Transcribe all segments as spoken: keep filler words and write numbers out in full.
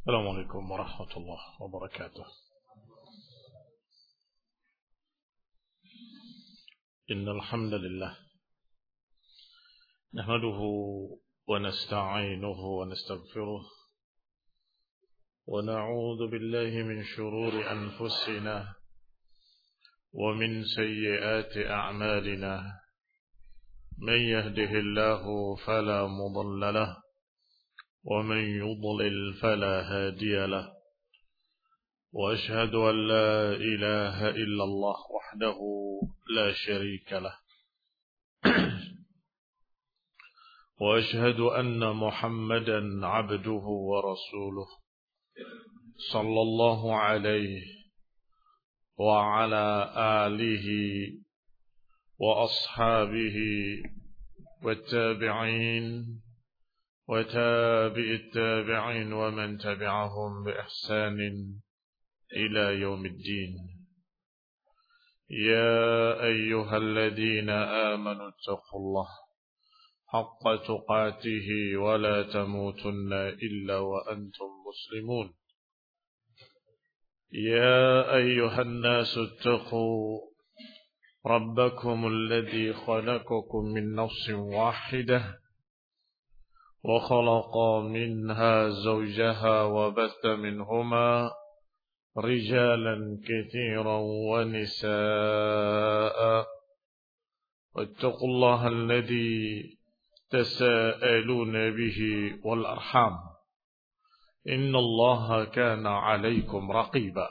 السلام عليكم ورحمة الله وبركاته. إن الحمد لله نحمده ونستعينه ونستغفره ونعوذ بالله من شرور أنفسنا ومن سيئات أعمالنا. من يهده الله فلا مضل له ومن يضلل فلا هادي له. وأشهد أن لا إله إلا الله وحده لا شريك له وأشهد أن محمدا عبده ورسوله صلى الله عليه وعلى آله وأصحابه والتابعين وتابع التابعين ومن تبعهم بإحسان إلى يوم الدين. يا أيها الذين آمنوا اتقوا الله حق تقاته ولا تموتن إلا وأنتم مسلمون. يا أيها الناس اتقوا ربكم الذي خلقكم من نفس واحدة وخلق منها زوجها وبث منهما رجالا كثيرا ونساء. واتقوا الله الذي تساءلون به والأرحام إن الله كان عليكم رقيبا.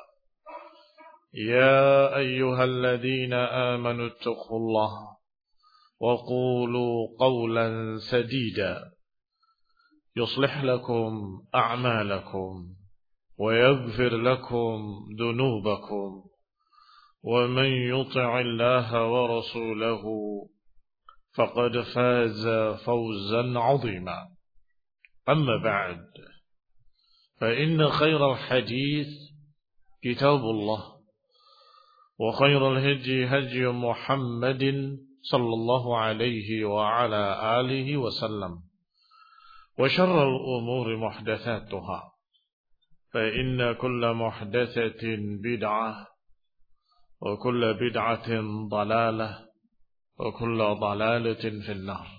يا أيها الذين آمنوا اتقوا الله وقولوا قولا سديدا يصلح لكم أعمالكم ويغفر لكم ذنوبكم ومن يطع الله ورسوله فقد فاز فوزا عظيما. أما بعد فإن خير الحديث كتاب الله وخير الهدي هدي محمد صلى الله عليه وعلى آله وسلم وشر الأمور محدثاتها فإن كل محدثة بدعة وكل بدعة ضلالة وكل ضلالة في النار.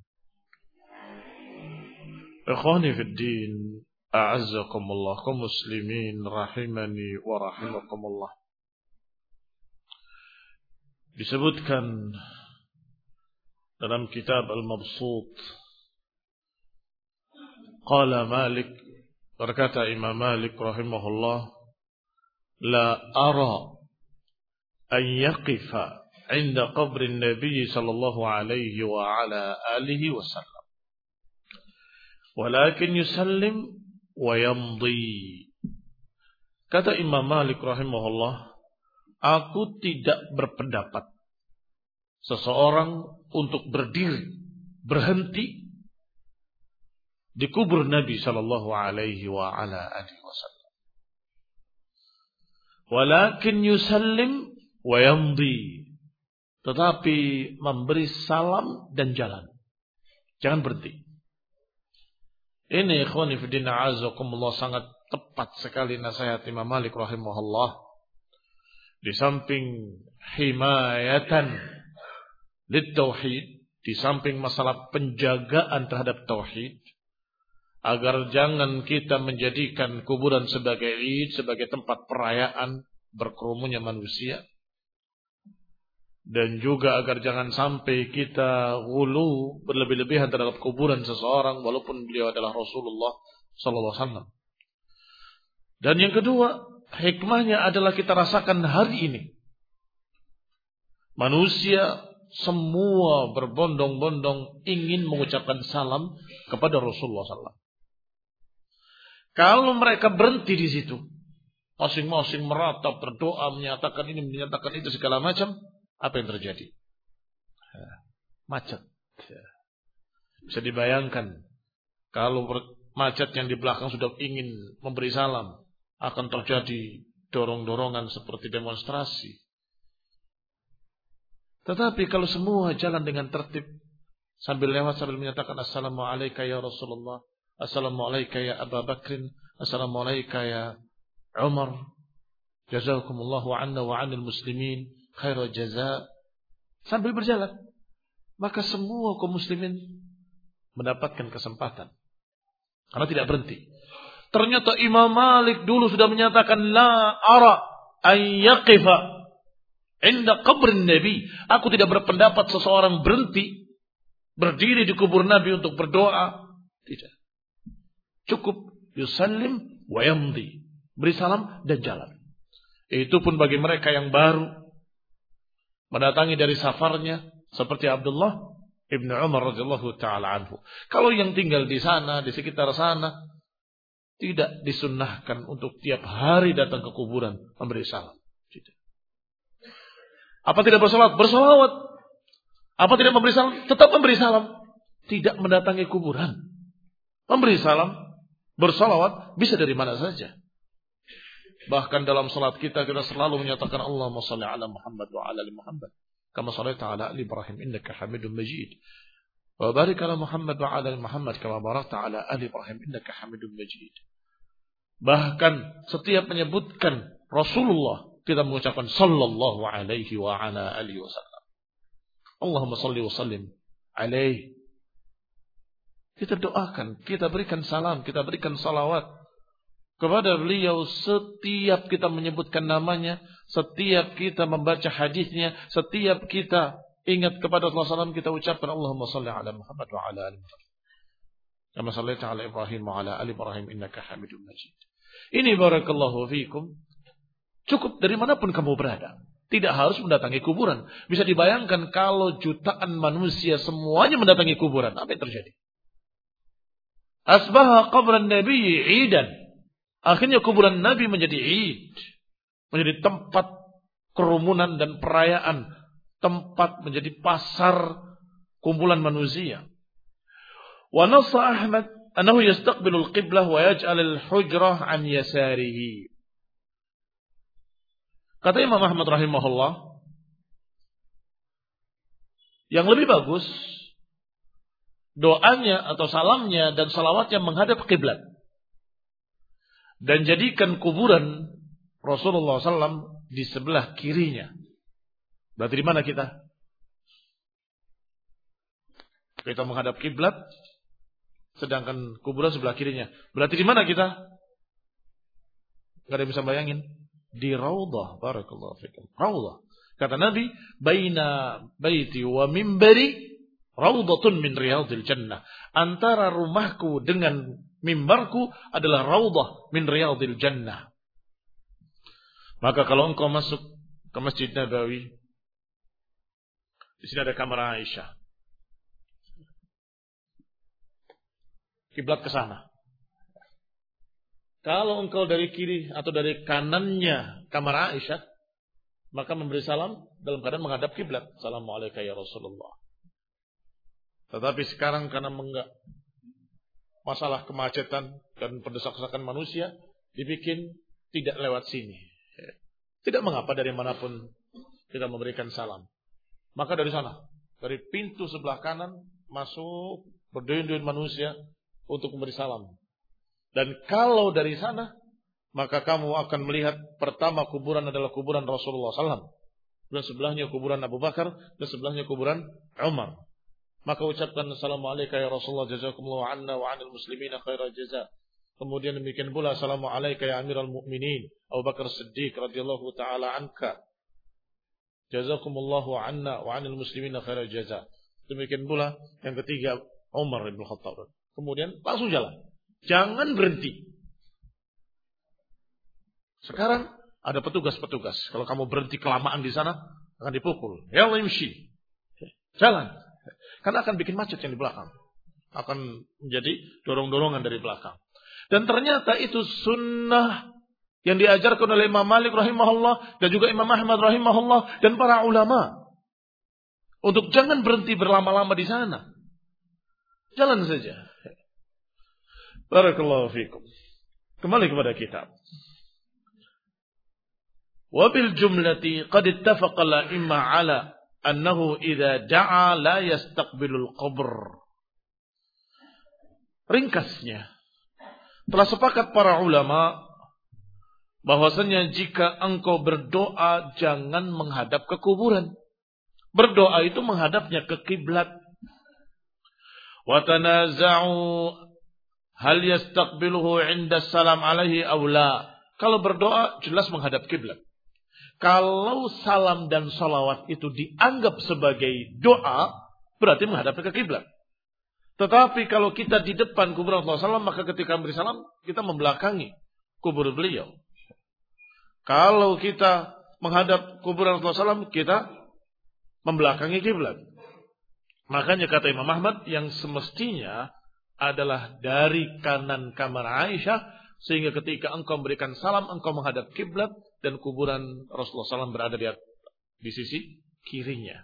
إخواني في الدين أعزكم الله كمسلمين rahimani wa rahimakumullah. Disebutkan dalam kitab Al-Mabsut, qala Malik, berkata Imam Malik rahimahullah, la ara an yaqifa inda qabri Nabi sallallahu alaihi wa ala alihi wasallam walakin yusallim wa yamdi. Kata Imam Malik rahimahullah, aku tidak berpendapat seseorang untuk berdiri, berhenti di kubur Nabi sallallahu alaihi wa ala alihi wasallam. Walakin yusallim wa yamdi. Tetapi memberi salam dan jalan. Jangan berhenti. Ini ikhwani fi din a'azakumullah sangat tepat sekali nasihat Imam Malik rahimahullah. Di samping himayatan lid tauhid, di samping masalah penjagaan terhadap tauhid, agar jangan kita menjadikan kuburan sebagai id, sebagai tempat perayaan berkerumunnya manusia. Dan juga agar jangan sampai kita ghulu, berlebih-lebihan terhadap kuburan seseorang walaupun beliau adalah Rasulullah sallallahu alaihi wasallam. Dan yang kedua, hikmahnya adalah kita rasakan hari ini. Manusia semua berbondong-bondong ingin mengucapkan salam kepada Rasulullah sallallahu alaihi wasallam. Kalau mereka berhenti di situ, masing-masing meratap, berdoa, menyatakan ini, menyatakan itu, segala macam, apa yang terjadi? Macet. Bisa dibayangkan, kalau macet yang di belakang sudah ingin memberi salam, akan terjadi dorong-dorongan seperti demonstrasi. Tetapi kalau semua jalan dengan tertib, sambil lewat sambil menyatakan assalamualaikum ya Rasulullah, Assalamualaikum ya Abu Bakrin, Assalamualaikum ya Umar, jazakumullahu anna wa 'anil muslimin khairal jaza. Sambil berjalan, maka semua kaum muslimin mendapatkan kesempatan karena tidak berhenti. Ternyata Imam Malik dulu sudah menyatakan la ara an yaqifa inda qabrin Nabi. Aku tidak berpendapat seseorang berhenti berdiri di kubur Nabi untuk berdoa. Tidak. Cukup yusallim wa yamdi. Beri salam dan jalan. Itu pun bagi mereka yang baru mendatangi dari safarnya seperti Abdullah Ibn Umar radhiyallahu taala anhu. Kalau yang tinggal di sana, di sekitar sana, tidak disunnahkan untuk tiap hari datang ke kuburan memberi salam. Tidak. Apa tidak bersalawat? Bersalawat. Apa tidak memberi salam? Tetap memberi salam. Tidak mendatangi kuburan. Memberi salam, bersalawat bisa dari mana saja. Bahkan dalam salat kita kita selalu menyatakan Allahumma shalli ala Muhammad wa ala ali Muhammad kama shallaita ala ali Ibrahim innaka Hamidum Majid. Wa barik ala Muhammad wa ala ali Muhammad kama barakta ala ali Ibrahim innaka Hamidum Majid. Bahkan setiap menyebutkan Rasulullah kita mengucapkan sallallahu alaihi wa ala alihi wasallam. Allahumma shalli wa sallim alaihi. Kita doakan, kita berikan salam, kita berikan salawat kepada beliau setiap kita menyebutkan namanya, setiap kita membaca hadisnya, setiap kita ingat kepada Rasulullah sallallahu alaihi wasallam kita ucapkan Allahumma shalli ala Muhammad wa ala ali Muhammad. Kama shallaita ala Ibrahim wa ala ali Ibrahim innaka Hamidum Majid. Ini barakallahu fiikum. Cukup dari manapun kamu berada. Tidak harus mendatangi kuburan. Bisa dibayangkan kalau jutaan manusia semuanya mendatangi kuburan, apa yang terjadi? Asbaha qabran Nabi 'idan. Akhirnya kuburan Nabi menjadi 'id. Menjadi tempat kerumunan dan perayaan, tempat menjadi pasar kumpulan manusia. Wa nassa Ahmad annahu yastaqbilu al-qiblah wa yaj'al al-hujrah an yasarihi. Kata Imam Ahmad rahimahullah, yang lebih bagus doanya atau salamnya dan salawatnya menghadap kiblat. Dan jadikan kuburan Rasulullah sallallahu alaihi wasallam di sebelah kirinya. Berarti di mana kita? Kita menghadap kiblat, sedangkan kuburan sebelah kirinya. Berarti di mana kita? Gak ada yang bisa bayangin. Di Raudhah. Barakallahu fikum. Raudhah. Kata Nabi, baina baiti wa mimbari Raudhatun min riyadil jannah. Antara rumahku dengan mimbarku adalah raudhah min riyadil jannah. Maka kalau engkau masuk ke Masjid Nabawi, di sini ada kamar Aisyah. Kiblat ke sana. Kalau engkau dari kiri atau dari kanannya kamar Aisyah, maka memberi salam dalam keadaan menghadap kiblat. Assalamualaikum ya Rasulullah. Tetapi sekarang karena menggak masalah kemacetan dan pendesak-desakan manusia, dibikin tidak lewat sini. Tidak mengapa dari manapun kita memberikan salam. Maka dari sana, dari pintu sebelah kanan masuk berduyun-duyun manusia untuk memberi salam. Dan kalau dari sana, maka kamu akan melihat pertama kuburan adalah kuburan Rasulullah sallallahu alaihi wasallam. Dan sebelahnya kuburan Abu Bakar, dan sebelahnya kuburan Umar. Maka ucapkan Assalamualaikum ya Rasulullah jazakumullahu anna wa 'anil muslimina khairal jaza. Kemudian demikian pula Assalamualaikum ya Amirul Mukminin Abu Bakar Siddiq radhiyallahu taala anka. Jazakumullahu anna wa 'anil muslimina khairal jaza. Demikian pula yang ketiga Umar bin Khattab. Kemudian langsung jalan. Jangan berhenti. Sekarang ada petugas-petugas. Kalau kamu berhenti kelamaan di sana akan dipukul. Ya imshi. Jalan. Karena akan bikin macet yang di belakang. Akan menjadi dorong-dorongan dari belakang. Dan ternyata itu sunnah yang diajarkan oleh Imam Malik rahimahullah. Dan juga Imam Ahmad rahimahullah. Dan para ulama. Untuk jangan berhenti berlama-lama di sana. Jalan saja. Barakallahu fikum. Kembali kepada kitab. Wabil jumlati qad ittafaqa al-a'imma ala annahu idza da'a la yastaqbilul qabr. ringkasnya, telah sepakat para ulama bahwasanya jika engkau berdoa jangan menghadap ke kuburan. Berdoa itu menghadapnya ke kiblat. Wa tanaza'u hal yastaqbiluhu 'inda salam alaihi aw la. Kalau berdoa jelas menghadap kiblat. Kalau salam dan salawat itu dianggap sebagai doa, berarti menghadap ke kiblat. Tetapi kalau kita di depan kuburan Rasulullah shallallahu alaihi wasallam, maka ketika beri salam, kita membelakangi kubur beliau. Kalau kita menghadap kuburan Rasulullah shallallahu alaihi wasallam, kita membelakangi kiblat. Makanya kata Imam Ahmad, yang semestinya adalah dari kanan kamar Aisyah, sehingga ketika engkau memberikan salam, engkau menghadap kiblat, dan kuburan Rasulullah shallallahu alaihi wasallam berada di, di sisi kirinya.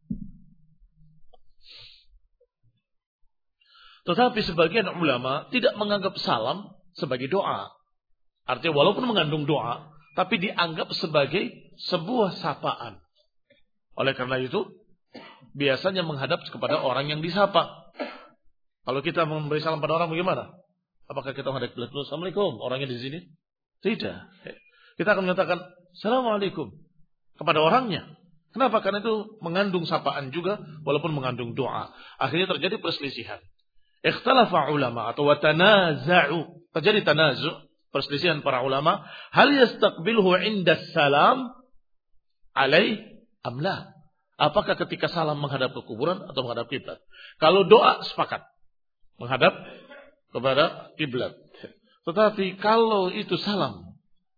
Tetapi sebagian ulama tidak menganggap salam sebagai doa. Artinya walaupun mengandung doa, tapi dianggap sebagai sebuah sapaan. Oleh karena itu, biasanya menghadap kepada orang yang disapa. Kalau kita memberi salam pada orang bagaimana? Apakah kita menghadap kiblat dulu? Assalamualaikum. Orangnya di sini? Tidak. Kita akan menyatakan Assalamualaikum kepada orangnya. Kenapa? Karena itu mengandung sapaan juga, walaupun mengandung doa. Akhirnya terjadi perselisihan. Ikhtalafa ulama atau watanaza'u. Terjadi tanazu', perselisihan para ulama. Hal yastaqbilhu 'inda salam alaih amla. Apakah ketika salam menghadap ke kuburan atau menghadap kiblat? Kalau doa sepakat menghadap kepada kiblat. Tetapi kalau itu salam,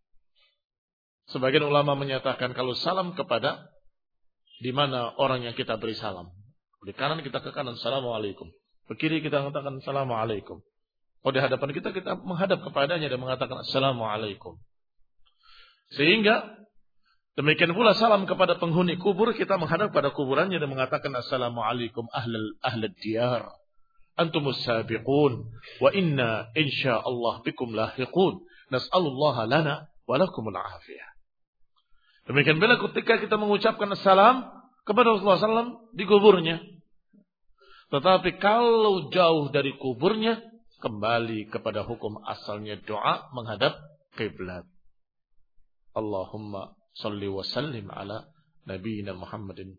sebagian ulama menyatakan kalau salam kepada di mana orang yang kita beri salam. Di kanan kita ke kanan, Assalamualaikum. Ke kiri kita mengatakan Assalamualaikum. Kalau di hadapan kita, kita menghadap kepadanya dan mengatakan Assalamualaikum. Sehingga demikian pula salam kepada penghuni kubur, kita menghadap pada kuburannya dan mengatakan Assalamualaikum ahlal ahlad diyar. Antumus sabiqun. Wa inna insya'allah bikum lahiqun. Nas'alullaha lana walakumul afiyah. Demikian pula ketika kita mengucapkan assalam kepada Rasulullah shallallahu alaihi wasallam di kuburnya. Tetapi kalau jauh dari kuburnya, kembali kepada hukum asalnya doa menghadap kiblat. Allahumma salli wa sallim ala nabiyina Muhammadin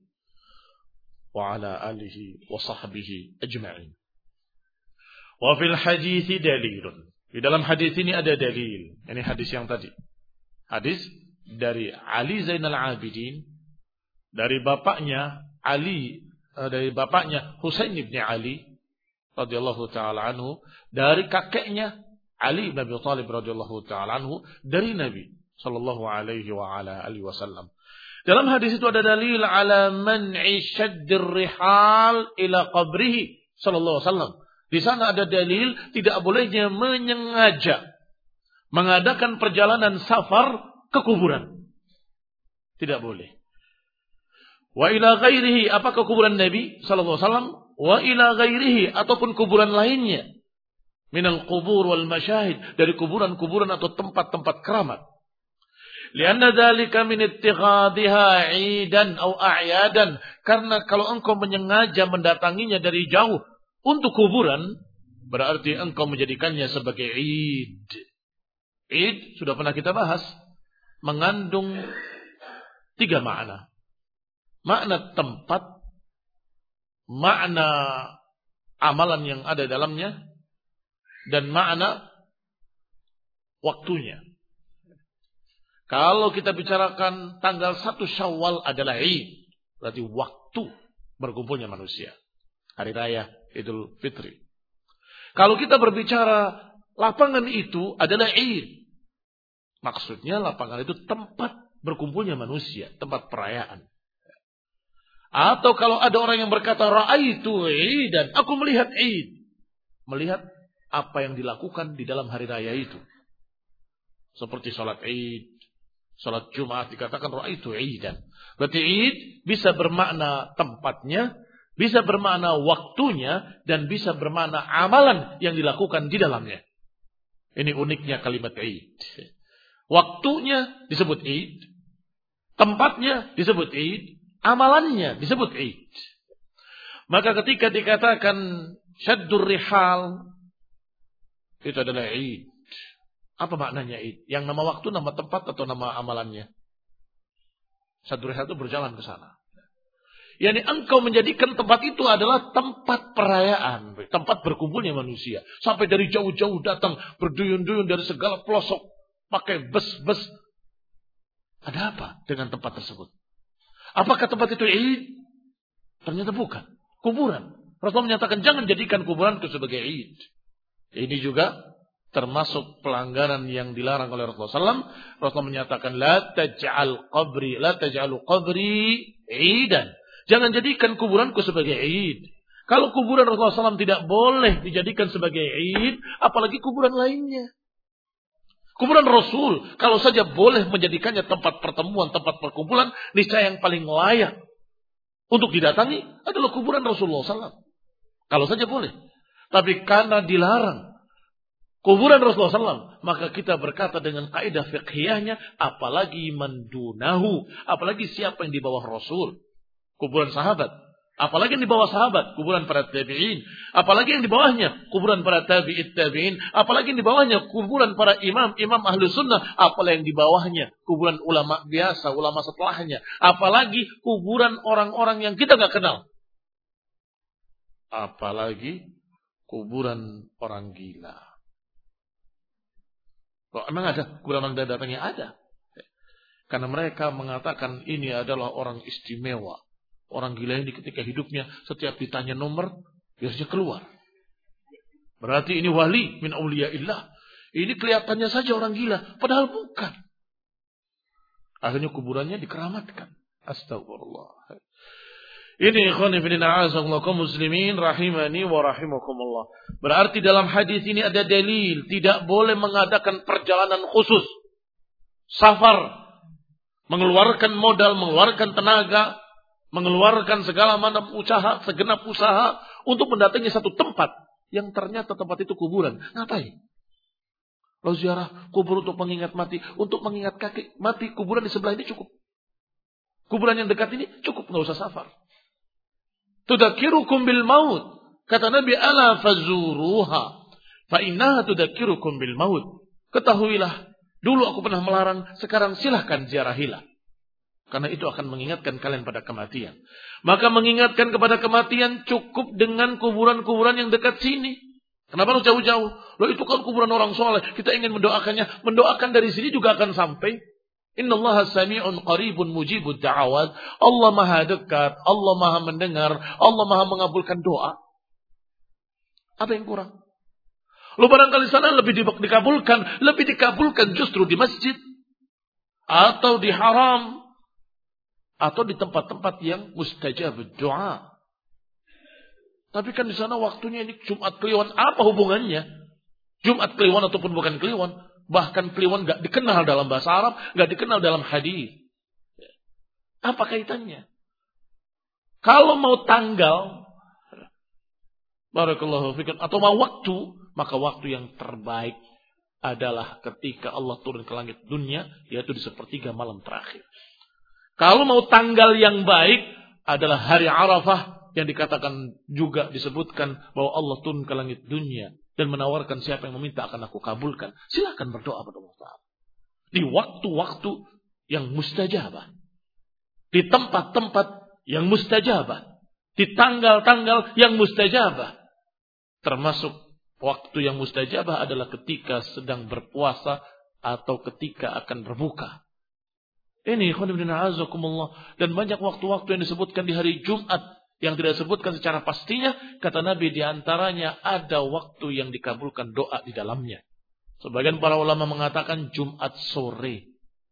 wa ala alihi wa sahbihi ajma'in. Wa fil hadithi dalilun. Di dalam hadis ini ada dalil. Ini hadis yang tadi. Hadis dari Ali Zainal Abidin, dari bapaknya Ali, dari bapaknya Husain bin Ali radhiyallahu taala anhu, dari kakeknya Ali bin Abi Thalib radhiyallahu taala anhu, dari Nabi sallallahu alaihi wa ala alihi wasallam. Dalam hadis itu ada dalil ala man'i syaddir rihal ila qabrihi sallallahu alaihi wasallam. Di sana ada dalil tidak bolehnya menyengaja mengadakan perjalanan safar ke kuburan. Tidak boleh. Wa ila ghairihi, apakah kuburan Nabi sallallahu alaihi wasallam? Wa ila ghairihi, ataupun kuburan lainnya. Minal qubur wal masyahid, dari kuburan-kuburan atau tempat-tempat keramat. Lianna dzalika min ittikhadhiha 'idan aw a'yadan, karena kalau engkau menyengaja mendatanginya dari jauh untuk kuburan, berarti engkau menjadikannya sebagai 'id. 'Id sudah pernah kita bahas, mengandung tiga makna. Makna tempat, makna amalan yang ada dalamnya, dan makna waktunya. Kalau kita bicarakan tanggal satu Syawal adalah Id, berarti waktu berkumpulnya manusia. Hari Raya Idul Fitri. Kalau kita berbicara lapangan itu adalah Id, maksudnya lapangan itu tempat berkumpulnya manusia, tempat perayaan. Atau kalau ada orang yang berkata ra'aitu idan, aku melihat Id, melihat apa yang dilakukan di dalam hari raya itu, seperti salat Id, salat Jumat, dikatakan ra'aitu idan. Berarti Id bisa bermakna tempatnya, bisa bermakna waktunya, dan bisa bermakna amalan yang dilakukan di dalamnya. Ini uniknya kalimat Id. Waktunya disebut Id, tempatnya disebut Id, amalannya disebut Id. Maka ketika dikatakan syaddur rihal, itu adalah Id. Apa maknanya Id? Yang nama waktu, nama tempat, atau nama amalannya? Satu satu berjalan ke sana. Yani engkau menjadikan tempat itu adalah tempat perayaan, tempat berkumpulnya manusia. Sampai dari jauh-jauh datang berduyun-duyun dari segala pelosok, pakai bus-bus. Ada apa dengan tempat tersebut? Apakah tempat itu Id? Ternyata bukan. Kuburan. Rasulullah menyatakan jangan jadikan kuburan itu sebagai Id. Ini juga termasuk pelanggaran yang dilarang oleh Rasulullah shallallahu alaihi wasallam. Rasulullah menyatakan la taj'al qabri la taj'alu qabri idan. Jangan jadikan kuburanku sebagai Id. Kalau kuburan Rasulullah shallallahu alaihi wasallam tidak boleh dijadikan sebagai Id, apalagi kuburan lainnya. Kuburan Rasul kalau saja boleh menjadikannya tempat pertemuan, tempat perkumpulan, niscaya yang paling layak untuk didatangi adalah kuburan Rasulullah shallallahu alaihi wasallam. Kalau saja boleh. Tapi karena dilarang kuburan Rasulullah shallallahu alaihi wasallam, maka kita berkata dengan kaidah fiqhiyahnya, apalagi mandunahu, apalagi siapa yang di bawah Rasul, kuburan sahabat, apalagi yang di bawah sahabat, kuburan para tabi'in, apalagi yang di bawahnya, kuburan para tabi'it tabi'in, apalagi yang di bawahnya, kuburan para imam, imam ahlu sunnah, apalagi yang di bawahnya, kuburan ulama biasa, ulama setelahnya, apalagi kuburan orang-orang yang kita nggak kenal, apalagi kuburan orang gila. Kok emang ada kuburan orang datangnya? Ada. Karena mereka mengatakan ini adalah orang istimewa. Orang gila ini ketika hidupnya setiap ditanya nomor biasanya keluar. Berarti ini wali min auliyaillah. Ini kelihatannya saja orang gila, padahal bukan. Akhirnya kuburannya dikeramatkan. Astagfirullah. Ini ikhwani fillah kaum muslimin rahimani wa rahimakumullah. Berarti dalam hadis ini ada dalil tidak boleh mengadakan perjalanan khusus. Safar, mengeluarkan modal, mengeluarkan tenaga, mengeluarkan segala macam usaha, segenap usaha untuk mendatangi satu tempat yang ternyata tempat itu kuburan. Ngapain? Lalu ziarah kubur untuk mengingat mati, untuk mengingat kakek mati, kuburan di sebelah ini cukup. Kuburan yang dekat ini cukup, enggak usah safar. Tudzakirukum bil maut. Kata Nabi, ala fazuruha fa innaha tudzakirukum bil maut. Ketahuilah, dulu aku pernah melarang, sekarang silahkan ziarahilah. Karena itu akan mengingatkan kalian pada kematian. Maka mengingatkan kepada kematian cukup dengan kuburan-kuburan yang dekat sini. Kenapa lu jauh-jauh? Loh itu kan kuburan orang soleh. Kita ingin mendoakannya. Mendoakan dari sini juga akan sampai. Innallaha sami'un qaribun mujibud da'awat. Allah maha dekat, Allah maha mendengar, Allah maha mengabulkan doa. Apa yang kurang? Lu barangkali sana lebih dikabulkan, lebih dikabulkan justru di masjid atau di haram atau di tempat-tempat yang mustajab doa. Tapi kan di sana waktunya ini Jumat Kliwon, apa hubungannya? Jumat Kliwon ataupun bukan Kliwon? Bahkan Kliwon gak dikenal dalam bahasa Arab, gak dikenal dalam hadis. Apa kaitannya? Kalau mau tanggal, barakallahu fikum, atau mau waktu, maka waktu yang terbaik adalah ketika Allah turun ke langit dunia, yaitu di sepertiga malam terakhir. Kalau mau tanggal yang baik adalah hari Arafah, yang dikatakan juga disebutkan bahwa Allah turun ke langit dunia dan menawarkan siapa yang meminta akan aku kabulkan. Silakan berdoa pada Allah Ta'ala. Di waktu-waktu yang mustajabah. Di tempat-tempat yang mustajabah. Di tanggal-tanggal yang mustajabah. Termasuk waktu yang mustajabah adalah ketika sedang berpuasa atau ketika akan berbuka. Ini khonibdina'azakumullah. Dan banyak waktu-waktu yang disebutkan di hari Jumat yang tidak disebutkan secara pastinya, kata Nabi diantaranya ada waktu yang dikabulkan doa di dalamnya. Sebagian para ulama mengatakan Jumat sore.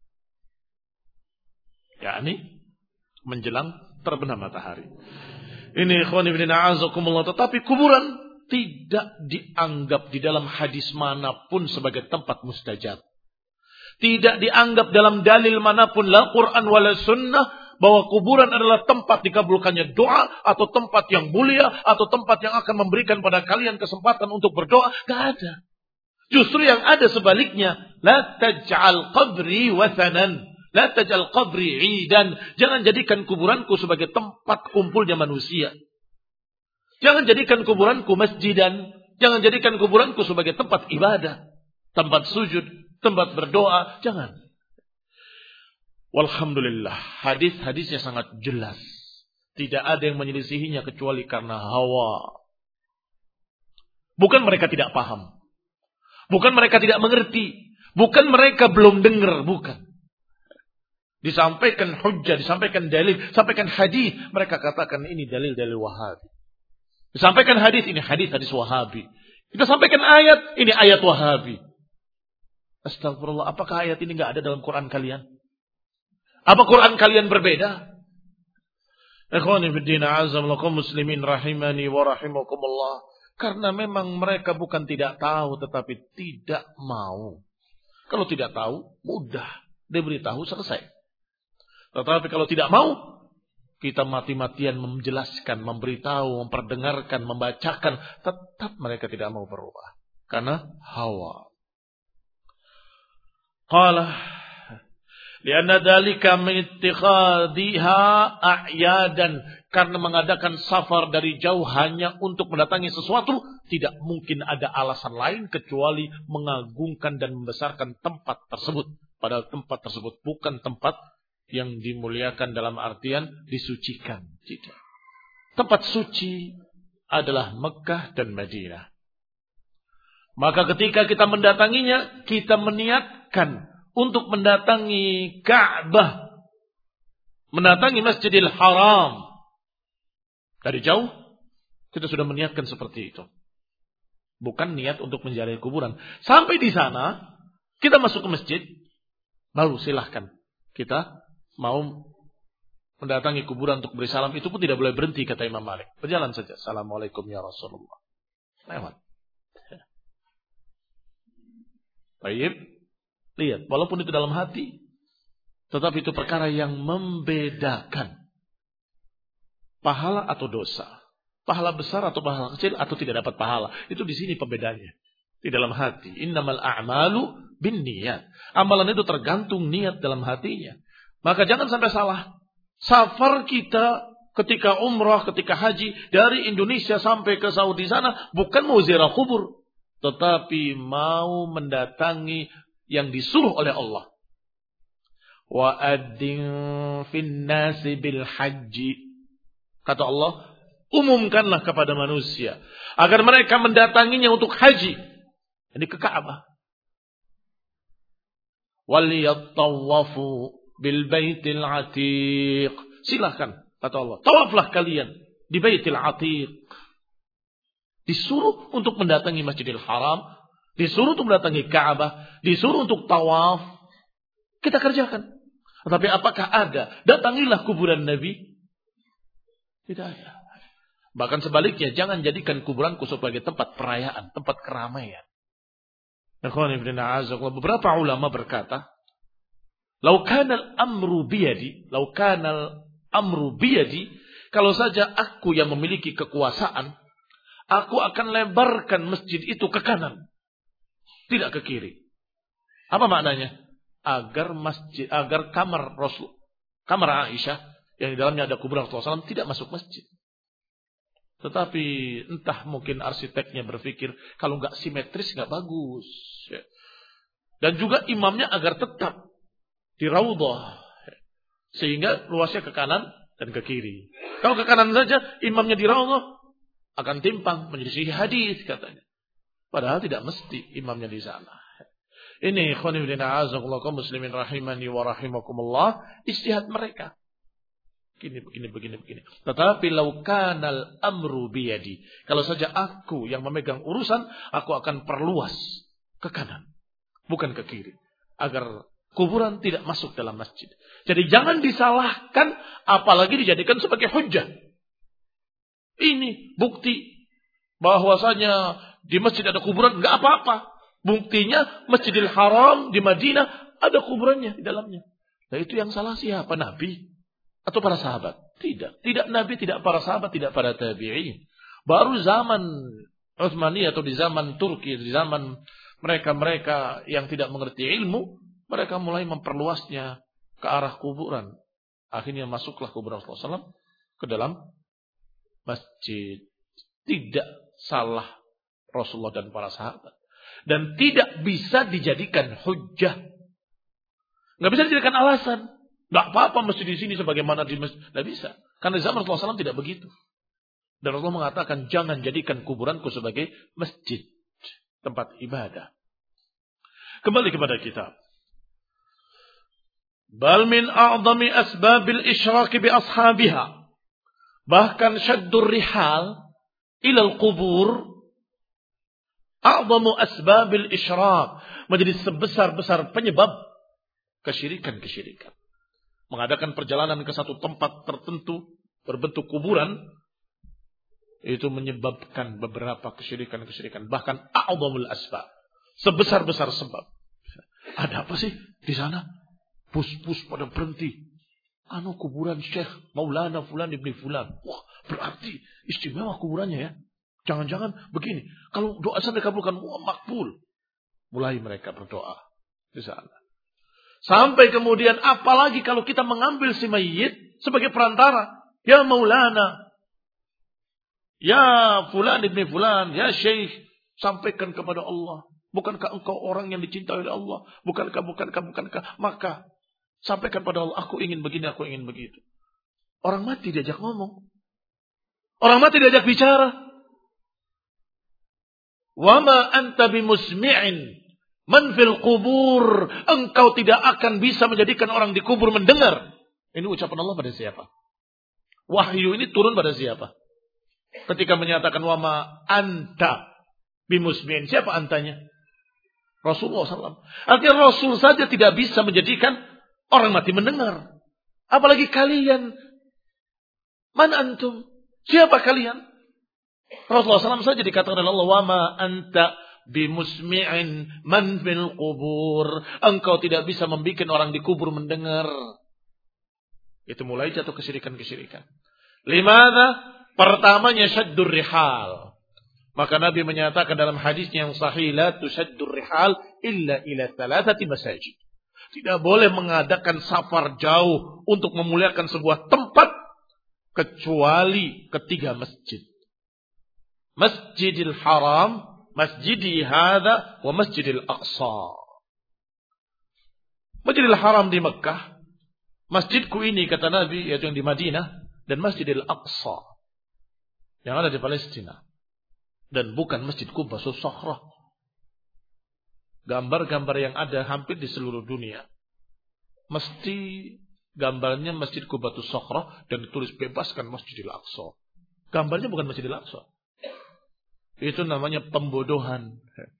yakni menjelang terbenam matahari. Ini ikhwan ibn a'azakumullah. Tetapi kuburan tidak dianggap di dalam hadis manapun sebagai tempat mustajab. Tidak dianggap dalam dalil manapun, la Quran wala sunnah, bahwa kuburan adalah tempat dikabulkannya doa, atau tempat yang mulia, atau tempat yang akan memberikan pada kalian kesempatan untuk berdoa. Gak ada. Justru yang ada sebaliknya. La taj'al qabri wathanan. La taj'al qabri idan. Jangan jadikan kuburanku sebagai tempat kumpulnya manusia. Jangan jadikan kuburanku masjidan. Jangan jadikan kuburanku sebagai tempat ibadah, tempat sujud, tempat berdoa. Jangan. Walhamdulillah, hadis-hadisnya sangat jelas. Tidak ada yang menyelisihinya kecuali karena hawa. Bukan mereka tidak paham. Bukan mereka tidak mengerti. Bukan mereka belum dengar. Bukan. Disampaikan hujjah, disampaikan dalil, sampaikan hadis. Mereka katakan ini dalil-dalil Wahabi. Disampaikan hadis, ini hadis-hadis Wahabi. Kita sampaikan ayat, ini ayat Wahabi. Astagfirullah, apakah ayat ini enggak ada dalam Quran kalian? Apa Quran kalian berbeda? Ikhwani fiddina azamlakum muslimin rahimani wa rahimakumullah. Karena memang mereka bukan tidak tahu tetapi tidak mau. Kalau tidak tahu, mudah diberitahu selesai. Tetapi kalau tidak mau, kita mati-matian menjelaskan, memberitahu, memperdengarkan, membacakan, tetap mereka tidak mau berubah. Karena hawa. Qala lianna dzalika min ittikhadhiha a'yadan, karena mengadakan safar dari jauh hanya untuk mendatangi sesuatu, tidak mungkin ada alasan lain kecuali mengagungkan dan membesarkan tempat tersebut. Padahal tempat tersebut bukan tempat yang dimuliakan dalam artian disucikan. Tidak. Tempat suci adalah Mekah dan Madinah. Maka ketika kita mendatanginya, kita meniatkan untuk mendatangi Ka'bah, mendatangi Masjidil Haram. Dari jauh, kita sudah meniatkan seperti itu. Bukan niat untuk menziarahi kuburan. Sampai di sana, kita masuk ke masjid, baru silahkan. Kita mau mendatangi kuburan untuk beri salam, itu pun tidak boleh berhenti, kata Imam Malik. Berjalan saja. Assalamualaikum ya Rasulullah. Lewat. Baik. Lihat, walaupun itu dalam hati, tetapi itu perkara yang membedakan pahala atau dosa. Pahala besar atau pahala kecil atau tidak dapat pahala. Itu di sini pembedanya. Di dalam hati. Innamal a'malu binniyat. Amalan itu tergantung niat dalam hatinya. Maka jangan sampai salah. Safar kita ketika umrah, ketika haji dari Indonesia sampai ke Saudi sana bukan mau ziarah kubur, tetapi mau mendatangi yang disuruh oleh Allah. Wa adzin fin nasi bil haji. Kata Allah, umumkanlah kepada manusia agar mereka mendatanginya untuk haji. Ini ke Ka'bah. Wal yattawafu bil baitil atiq. Silakan, kata Allah, tawaflah kalian di Baitil Atiq. Disuruh untuk mendatangi Masjidil Haram, disuruh untuk mendatangi Ka'bah, disuruh untuk tawaf. Kita kerjakan. Tetapi apakah ada? Datangilah kuburan Nabi. Tidak ada. Bahkan sebaliknya, jangan jadikan kuburanku sebagai tempat perayaan, tempat keramaian. Beberapa ulama berkata, "Lau kanal amru biyadi, lau kanal amru biyadi, kalau saja aku yang memiliki kekuasaan, aku akan lebarkan masjid itu ke kanan, tidak ke kiri." Apa maknanya? Agar masjid, agar kamar Rasul, kamar Aisyah yang di dalamnya ada kuburan Rasulullah shallallahu alaihi wasallam tidak masuk masjid. Tetapi entah mungkin arsiteknya berpikir kalau nggak simetris nggak bagus. Dan juga imamnya agar tetap di raudhah, sehingga luasnya ke kanan dan ke kiri. Kalau ke kanan saja imamnya di raudhah akan timpang menjadi hadis katanya. Padahal tidak mesti imamnya di sana. Ini khonibina a'azakullakum muslimin rahimani wa rahimakumullah, ijtihad mereka. Begini, begini, begini, begini. Tetapi laukanal amru biyadi, kalau saja aku yang memegang urusan, aku akan perluas ke kanan, bukan ke kiri, agar kuburan tidak masuk dalam masjid. Jadi jangan disalahkan, apalagi dijadikan sebagai hujjah. Ini bukti bahwasanya di masjid ada kuburan, enggak apa-apa. Buktinya Masjidil Haram di Madinah ada kuburannya di dalamnya. Nah itu yang salah siapa? Nabi atau para sahabat? Tidak. Tidak Nabi, tidak para sahabat, tidak para tabi'in. Baru zaman Utsmaniyah atau di zaman Turki, di zaman mereka-mereka yang tidak mengerti ilmu, mereka mulai memperluasnya ke arah kuburan. Akhirnya masuklah kuburan Rasulullah shallallahu alaihi wasallam ke dalam masjid. Tidak salah Rasulullah dan para sahabat. Dan tidak bisa dijadikan hujjah. Nggak bisa dijadikan alasan. Nggak apa-apa mesti di sini sebagaimana di masjid. Nggak bisa. Karena zaman Rasulullah shallallahu alaihi wasallam tidak begitu. Dan Rasulullah mengatakan jangan jadikan kuburanku sebagai masjid. Tempat ibadah. Kembali kepada kitab. Bal min a'zami asbabil isyraki bi ashabiha. Bahkan syaddur rihal ilal kubur a'zamu asbabil isyrak, menjadi sebesar-besar penyebab kesyirikan-kesyirikan. Mengadakan perjalanan ke satu tempat tertentu berbentuk kuburan itu menyebabkan beberapa kesyirikan-kesyirikan, bahkan a'zamul asbab, sebesar-besar sebab. Ada apa sih di sana? Bus-bus pada berhenti. Anu kuburan Syekh Maulana Fulan ibni Fulan. Wah, berarti istimewa kuburannya ya. Jangan-jangan begini. Kalau doa saya dikabulkan, wah makbul. Mulai mereka berdoa di sana. Sampai kemudian apalagi kalau kita mengambil si mayit sebagai perantara. Ya Maulana. Ya Fulan ibni Fulan. Ya Syekh. Sampaikan kepada Allah. Bukankah engkau orang yang dicintai oleh Allah? Bukankah, bukankah, bukankah. Maka sampaikan pada Allah, aku ingin begini, aku ingin begitu. Orang mati diajak ngomong. Orang mati diajak bicara. Wa ma anta bimusmi'in man fil qubur. Engkau tidak akan bisa menjadikan orang di kubur mendengar. Ini ucapan Allah pada siapa? Wahyu ini turun pada siapa? Ketika menyatakan wa ma anta bimusmi'in. Siapa antanya? Rasulullah shallallahu alaihi wasallam. Artinya Rasul saja tidak bisa menjadikan orang mati mendengar. Apalagi kalian. Man antum? Siapa kalian? Rasulullah shallallahu alaihi wasallam saja dikatakan oleh Allah. Wa ma anta bimusmi'in man fil qubur. Engkau tidak bisa membuat orang di kubur mendengar. Itu mulai jatuh kesyirikan-kesyirikan. Limana? Pertamanya syaddur rihal. Maka Nabi menyatakan dalam hadisnya yang sahih. La tusyaddur rihal illa ila thalathati masajid. Tidak boleh mengadakan safar jauh untuk memuliakan sebuah tempat kecuali ketiga masjid. Masjidil Haram, Masjidi Hadza, wa Masjidil Aqsa. Masjidil Haram di Mekah, masjidku ini kata Nabi yaitu yang di Madinah, dan Masjidil Aqsa yang ada di Palestina. Dan bukan Masjid Qubbatus Sakhrah. Gambar-gambar yang ada hampir di seluruh dunia. Mesti gambarnya Masjid Qubbatus Sakhrah dan ditulis bebaskan Masjidil Aqsa. Gambarnya bukan Masjidil Aqsa. Itu namanya pembodohan.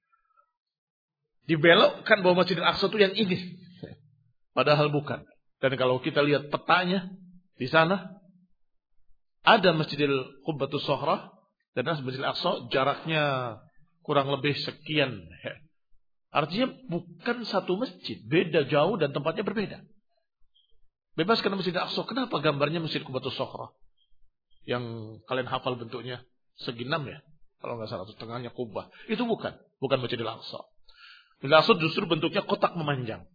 Dibelokkan bahwa Masjidil Aqsa itu yang ini. Padahal bukan. Dan kalau kita lihat petanya di sana ada Masjidil Qubbatus Sakhrah dan Masjidil Aqsa jaraknya kurang lebih sekian. Artinya bukan satu masjid. Beda jauh dan tempatnya berbeda. Bebaskan Masjid Al-Aqsa. Kenapa gambarnya Masjid Qubbatus Sakhrah? Yang kalian hafal bentuknya. Segi enam ya. Kalau nggak salah. Tengahnya kubah. Itu bukan. Bukan Masjid Al-Aqsa. Masjid Al-Aqsa justru bentuknya kotak memanjang.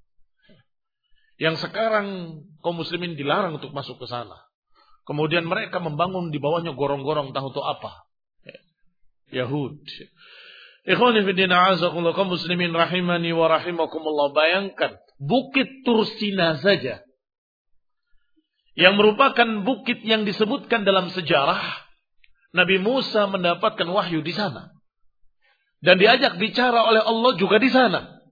Yang sekarang kaum muslimin dilarang untuk masuk ke sana. Kemudian mereka membangun di bawahnya gorong-gorong tahu itu apa. Yahud. Ikhwani fi din a'azakumullah kaum muslimin rahimani wa rahimakumullah. Bayangkan Bukit Tursina saja yang merupakan bukit yang disebutkan dalam sejarah. Nabi Musa mendapatkan wahyu di sana dan diajak bicara oleh Allah juga di sana.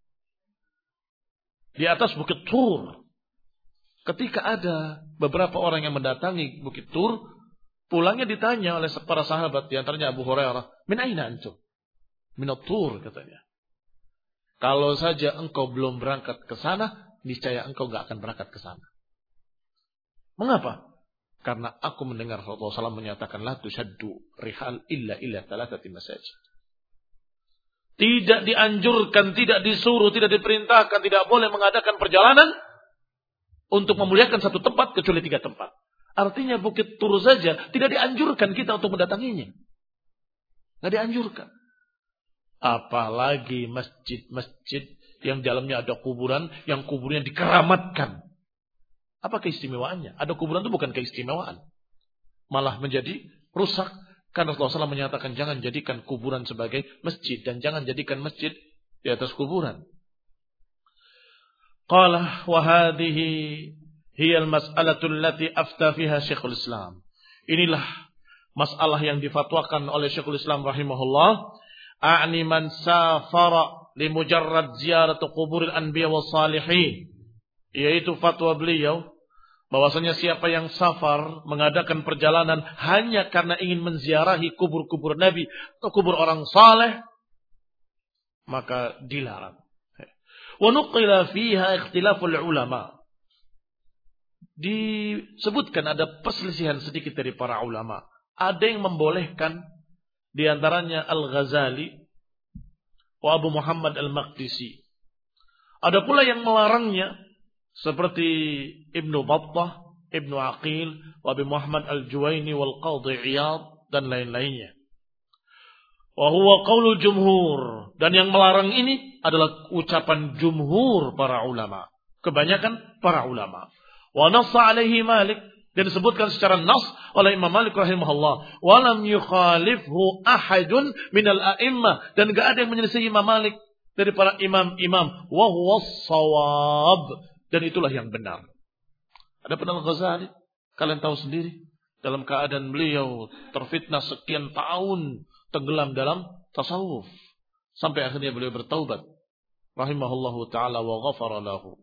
Di atas Bukit Tur. Ketika ada beberapa orang yang mendatangi Bukit Tur, pulangnya ditanya oleh para sahabat, di antaranya Abu Hurairah, "Min aina antum?" "Minat Tur," katanya. Kalau saja engkau belum berangkat ke sana, niscaya engkau gak akan berangkat ke sana. Mengapa? Karena aku mendengar Rasulullah shallallahu alaihi wasallam menyatakan, "La tushaddu rihal illa illa thalathati masajid." Tidak dianjurkan, tidak disuruh, tidak diperintahkan, tidak boleh mengadakan perjalanan untuk memuliakan satu tempat kecuali tiga tempat. Artinya Bukit Tur saja tidak dianjurkan kita untuk mendatanginya. Tidak dianjurkan. Apalagi masjid-masjid yang dalamnya ada kuburan, yang kuburnya dikeramatkan. Apa keistimewaannya? Ada kuburan itu bukan keistimewaan. Malah menjadi rusak Karena Rasulullah shallallahu alaihi wasallam menyatakan jangan jadikan kuburan sebagai masjid dan jangan jadikan masjid di atas kuburan. Qala wa hadhihi hiya al-mas'alatu allati afta fiha Syekhul Islam. Inilah masalah yang difatwakan oleh Syekhul Islam rahimahullah. A'ni man safara li mujarrad ziyarat quburil anbiya was salihin. Yaitu fatwa beliau bahwasanya siapa yang safar mengadakan perjalanan hanya karena ingin menziarahi kubur-kubur Nabi atau kubur orang saleh, maka dilarang. Wa nuqila fiha ikhtilaful ulama. Disebutkan ada perselisihan sedikit dari para ulama. Ada yang membolehkan, di antaranya Al-Ghazali wa Abu Muhammad Al-Maqdisi. Ada pula yang melarangnya, seperti Ibnu Battah, Ibnu Aqil, Abi Muhammad Al-Juwaini wal Qadhi Iyad dan lain-lainnya. Wa huwa qaulul jumhur, dan yang melarang ini adalah ucapan jumhur para ulama, kebanyakan para ulama. Wa nassa alaihi Malik, dan disebutkan secara nas oleh Imam Malik rahimahullah, wa lam yukhalifhu ahadun minal a'immah, dan enggak ada yang menyelisih Imam Malik dari para imam-imam, wa huwa shawab, dan itulah yang benar. Ada Al Ghazali, kalian tahu sendiri, dalam keadaan beliau terfitnah sekian tahun, tenggelam dalam tasawuf, sampai akhirnya beliau bertaubat, rahimahullahu taala wa ghafara lahu.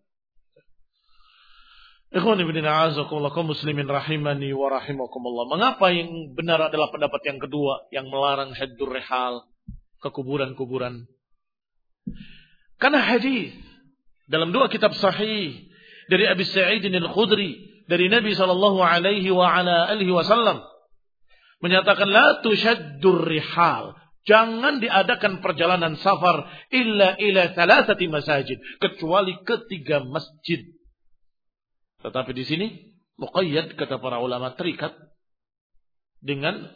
Ikhwani fillah, a'azakumullah, kaum muslimin rahimani wa rahimakumullah. Mengapa yang benar adalah pendapat yang kedua, yang melarang haddur rihal ke kuburan-kuburan? Karena hadis dalam dua kitab sahih dari Abi Sa'id Al-Khudri dari Nabi sallallahu alaihi wa ala alihi wasallam menyatakan la tushaddur rihal, jangan diadakan perjalanan safar illa ila thalathati masajid, kecuali ketiga masjid. Tetapi di sini muqayyad, kata para ulama, terikat dengan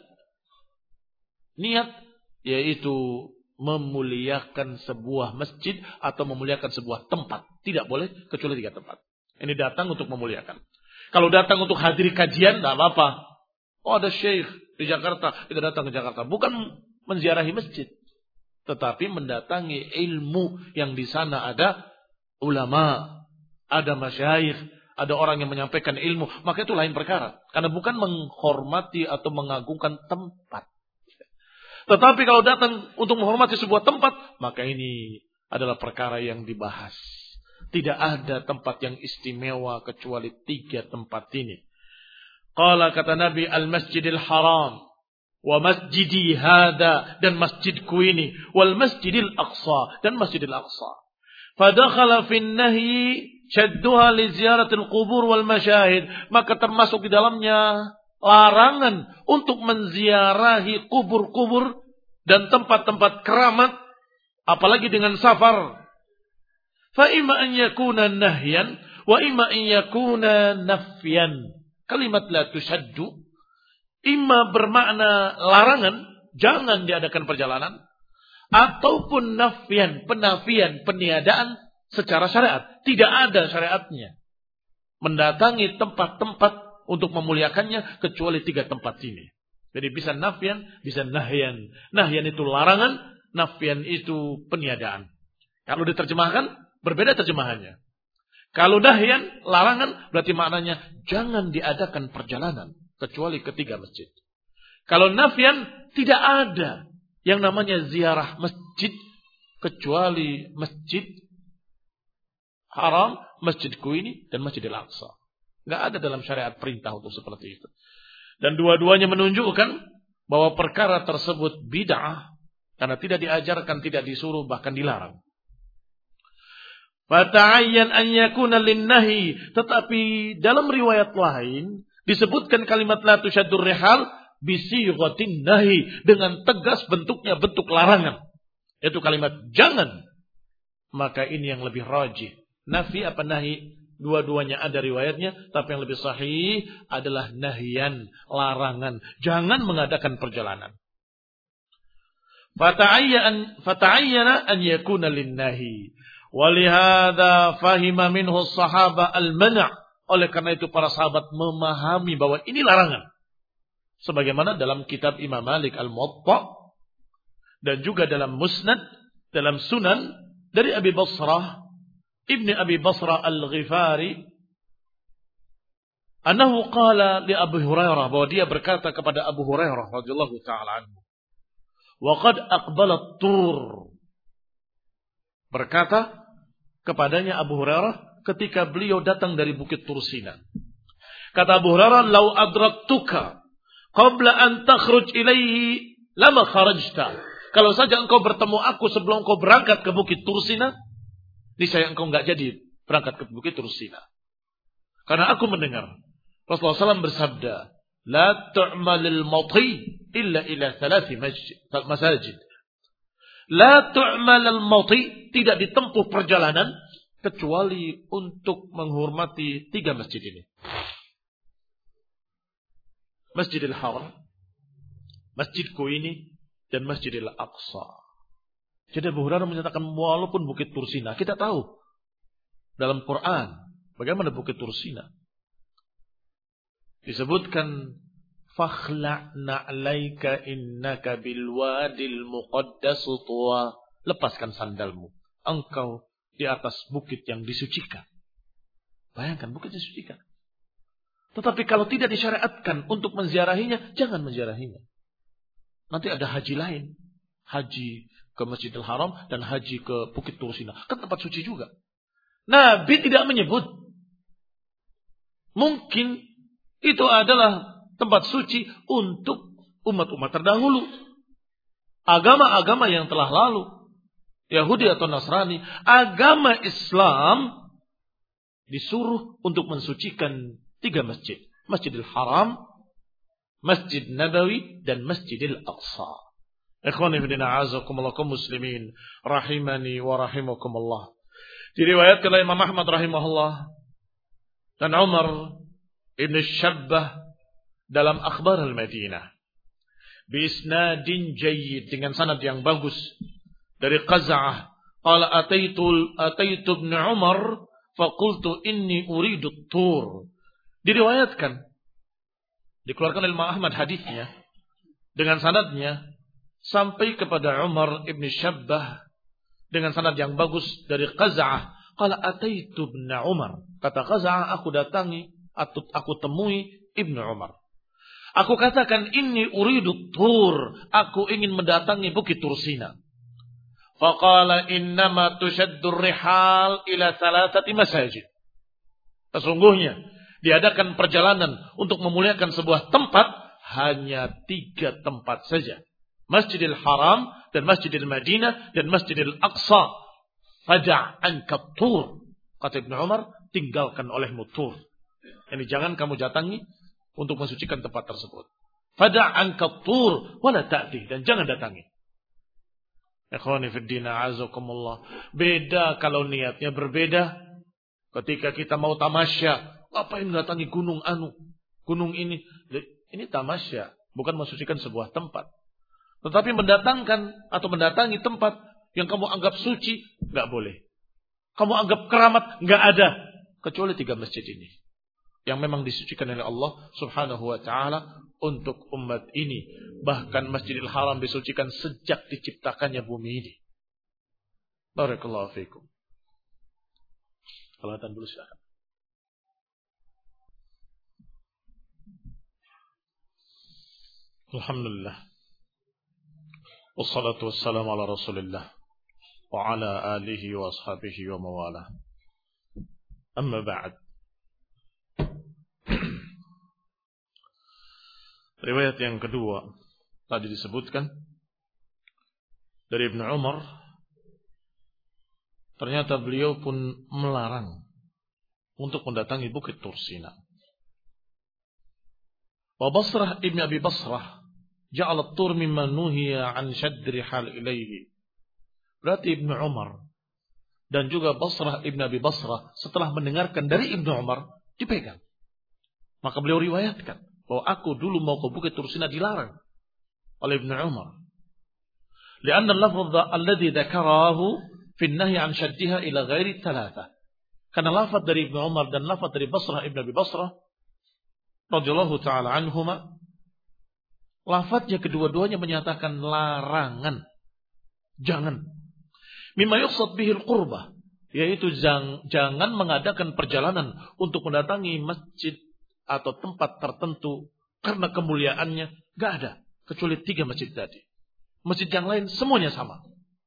niat, yaitu memuliakan sebuah masjid atau memuliakan sebuah tempat. Tidak boleh kecuali tiga tempat. Ini datang untuk memuliakan. Kalau datang untuk hadir kajian, tidak apa-apa. Oh, ada syekh di Jakarta, kita datang ke Jakarta. Bukan menziarahi masjid, tetapi mendatangi ilmu yang di sana ada ulama, ada masyayikh, ada orang yang menyampaikan ilmu. Maka itu lain perkara. Karena bukan menghormati atau mengagungkan tempat. Tetapi kalau datang untuk menghormati sebuah tempat, maka ini adalah perkara yang dibahas. Tidak ada tempat yang istimewa kecuali tiga tempat ini. Qala, kata Nabi, al-masjidil haram, wa masjidi hada, dan masjidku ini, wal masjidil aqsa, dan masjidil aqsa. Fadakhala fin nahyi syadduha li ziyaratil qubur wal masyahid, maka termasuk di dalamnya larangan untuk menziarahi kubur-kubur dan tempat-tempat keramat, apalagi dengan safar. Fa imma an yakuna nahyan wa imma an yakuna nafyan. Kalimat la tushaddu imma bermakna larangan, jangan diadakan perjalanan, ataupun nafyan, penafian, peniadaan secara syariat. Tidak ada syariatnya mendatangi tempat-tempat untuk memuliakannya kecuali tiga tempat ini. Jadi bisa nafyan, bisa nahyan. Nahyan itu larangan, nafyan itu peniadaan. Kalau diterjemahkan, berbeda terjemahannya. Kalau nahyan, larangan, berarti maknanya jangan diadakan perjalanan kecuali ketiga masjid. Kalau nafyan, tidak ada yang namanya ziarah masjid kecuali masjid haram, masjidku ini, dan masjidil aqsa. Tidak ada dalam syariat perintah untuk seperti itu. Dan dua-duanya menunjukkan bahwa perkara tersebut bid'ah, karena tidak diajarkan, tidak disuruh, bahkan dilarang. Fata'ayyan an yakuna linnahi, tetapi dalam riwayat lain disebutkan kalimat la tushaddur rihal bisighatin nahi, dengan tegas bentuknya bentuk larangan. Itu kalimat jangan. Maka ini yang lebih rajih. Nafi apa nahi? Dua-duanya ada riwayatnya, tapi yang lebih sahih adalah nahyan, larangan. Jangan mengadakan perjalanan. Fata'ayyan fata'ayyana an yakuna linnahi. Walihada fahima minhu sahaba al-mana'. Oleh karena itu para sahabat memahami bahwa ini larangan. Sebagaimana dalam kitab Imam Malik Al-Muwatta dan juga dalam Musnad, dalam Sunan dari Abi Basrah, Ibni Abi Basrah Al-Ghifari, annahu qala li Abu Hurairah, bahwa dia berkata kepada Abu Hurairah radhiyallahu taala anhu, wa qad aqbalat tur, berkata kepadanya Abu Hurairah ketika beliau datang dari Bukit Tursina. Kata Abu Hurairah, "Lau adraktuka qabla an takhruj ilaihi lama kharajta." Kalau saja engkau bertemu aku sebelum engkau berangkat ke Bukit Tursina, niscaya engkau enggak jadi berangkat ke Bukit Tursina. Karena aku mendengar Rasulullah shallallahu alaihi wasallam bersabda, "La tu'malil mati illa ila thalathi masajid." La tu'malil mati, tidak ditempuh perjalanan kecuali untuk menghormati tiga masjid ini. Masjidil Haram, masjidku ini, dan Masjidil Aqsa. Jadi Abu Hurairah menyatakan walaupun Bukit Tursina, kita tahu dalam Quran bagaimana Bukit Tursina. Disebutkan fakhla' na'laika innaka bil wadil muqaddas tuwa. Lepaskan sandalmu, engkau di atas bukit yang disucikan. Bayangkan bukit disucikan. Tetapi kalau tidak disyariatkan untuk menziarahinya, jangan menziarahinya. Nanti ada haji lain. Haji ke Masjidil Haram dan haji ke Bukit Tursina. Kan tempat suci juga. Nabi tidak menyebut. Mungkin itu adalah tempat suci untuk umat-umat terdahulu. Agama-agama yang telah lalu. Yahudi atau Nasrani. Agama Islam disuruh untuk mensucikan tiga masjid. Masjidil Haram, Masjid Nabawi, dan Masjidil Aqsa. Ikhwani fillah, a'azakumullah kaum muslimin rahimani wa rahimakumullah. Diriwayatkan oleh Imam Ahmad rahimahullah dan Umar Ibn Shabbah dalam Akhbar al-Madinah bi isnadin jayyid, dengan sanad yang bagus dari Qaz'ah, qala ataitu ataitu Ibn Umar faqultu inni uridu at-tur. Diriwayatkan, dikeluarkan oleh Imam Ahmad hadisnya dengan sanadnya sampai kepada Umar Ibn Shabbah dengan sanad yang bagus dari Qaz'ah. Qala ataitu Ibn Umar. Kata Qaz'ah, aku datangi atau aku temui Ibn Umar. Aku katakan inni uridu tur, aku ingin mendatangi Bukit Tursina. Faqala innama tushaddur rihal ila thalathati masajid. Sesungguhnya diadakan perjalanan untuk memuliakan sebuah tempat hanya tiga tempat saja. Masjidil Haram dan Masjidil Madinah dan Masjidil Aqsa. Fada' anka tur. Kata Ibn Umar, tinggalkan olehmu tur. Ini jangan kamu datangi untuk mensucikan tempat tersebut. Fada' anka tur wala ta'ti, dan jangan datangi. Ikhwani fid din, a'azakumullah. Beda kalau niatnya berbeda. Ketika kita mau tamasya, apa yang mendatangi gunung anu, gunung ini. Ini tamasya, bukan mensucikan sebuah tempat. Tetapi mendatangkan atau mendatangi tempat yang kamu anggap suci, nggak boleh. Kamu anggap keramat, nggak ada. Kecuali tiga masjid ini. Yang memang disucikan oleh Allah subhanahu wa ta'ala untuk umat ini. Bahkan Masjidil Haram disucikan sejak diciptakannya bumi ini. Barakallahu fiikum. Salatan dulu silakan. Alhamdulillah. Wassalatu wassalamu ala Rasulillah wa ala alihi wa ashabihi wa mawalah. Amma ba'd. Riwayat yang kedua tadi disebutkan dari Ibn Umar, ternyata beliau pun melarang untuk mendatangi Bukit Tursina. Wa Basrah Ibn Abi Basrah ja'ala at-tur mimma nuhiya an shaddri hal ilaihi. Berarti Ibn Umar dan juga Basrah Ibn Abi Basrah setelah mendengarkan dari Ibn Umar dipegang. Maka beliau riwayatkan bahwa aku dulu mau ke Bukit Tursina dilarang oleh Ibn Umar. Lianna al-lafdha alladhi dzakarahu fi an-nahy an shaddiha ila ghairi thalatha. Karena lafaz dari Ibn Umar dan lafaz dari Basrah Ibn Abi Basrah radhiyallahu taala anhuma Lafadznya kedua-duanya menyatakan larangan. Jangan. Mimma yuqsad bihil qurbah. Yaitu jang, jangan mengadakan perjalanan untuk mendatangi masjid atau tempat tertentu karena kemuliaannya. Gak ada. Kecuali tiga masjid tadi. Masjid yang lain semuanya sama.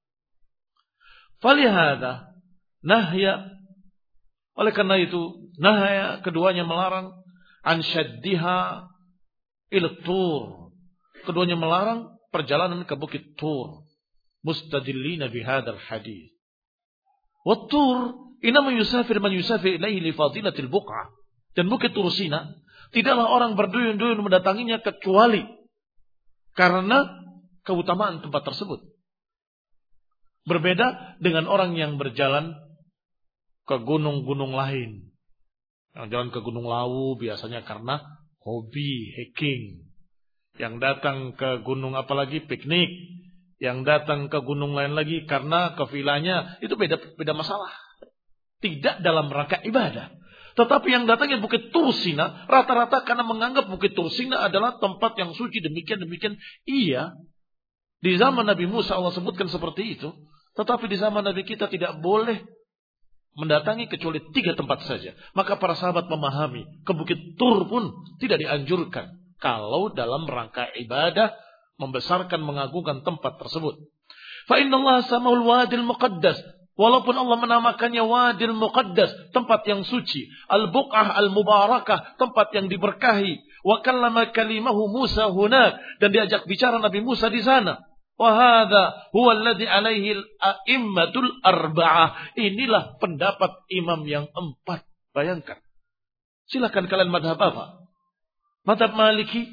Falihada nahya. Oleh karena itu nahya keduanya melarang an syaddiha ila tur. Keduanya melarang perjalanan ke bukit Tur. Mustadillina bihadzal hadis. Wat-Tur inama yusafir man yusafir ilaihi li fadilatil buq'ah. Dan bukit Tur Sina tidaklah orang berduyun-duyun mendatanginya kecuali karena keutamaan tempat tersebut. Berbeda dengan orang yang berjalan ke gunung-gunung lain. Yang jalan ke Gunung Lawu biasanya karena hobi hiking. Yang datang ke gunung apalagi piknik. Yang datang ke gunung lain lagi karena ke vilanya. Itu beda beda masalah. Tidak dalam rangka ibadah. Tetapi yang datangnya Bukit Tur Sina rata-rata karena menganggap Bukit Tur Sina adalah tempat yang suci. Demikian-demikian. Iya. Di zaman Nabi Musa Allah sebutkan seperti itu. Tetapi di zaman Nabi kita tidak boleh mendatangi kecuali tiga tempat saja. Maka para sahabat memahami ke Bukit Tur pun tidak dianjurkan. Kalau dalam rangka ibadah membesarkan mengagungkan tempat tersebut. Fa inna Allah samahul wadil muqaddas. Walaupun Allah menamakannya wadil muqaddas, tempat yang suci, al-buq'ah al-mubarakah, tempat yang diberkahi. Wa kallama kalimahu Musa hunak, dan diajak bicara Nabi Musa di sana. Wa hadza huwa alladhi alaihi al-a'immatul arba'ah. Inilah pendapat imam yang empat. Bayangkan. Silakan kalian madhab apa? Madhab Maliki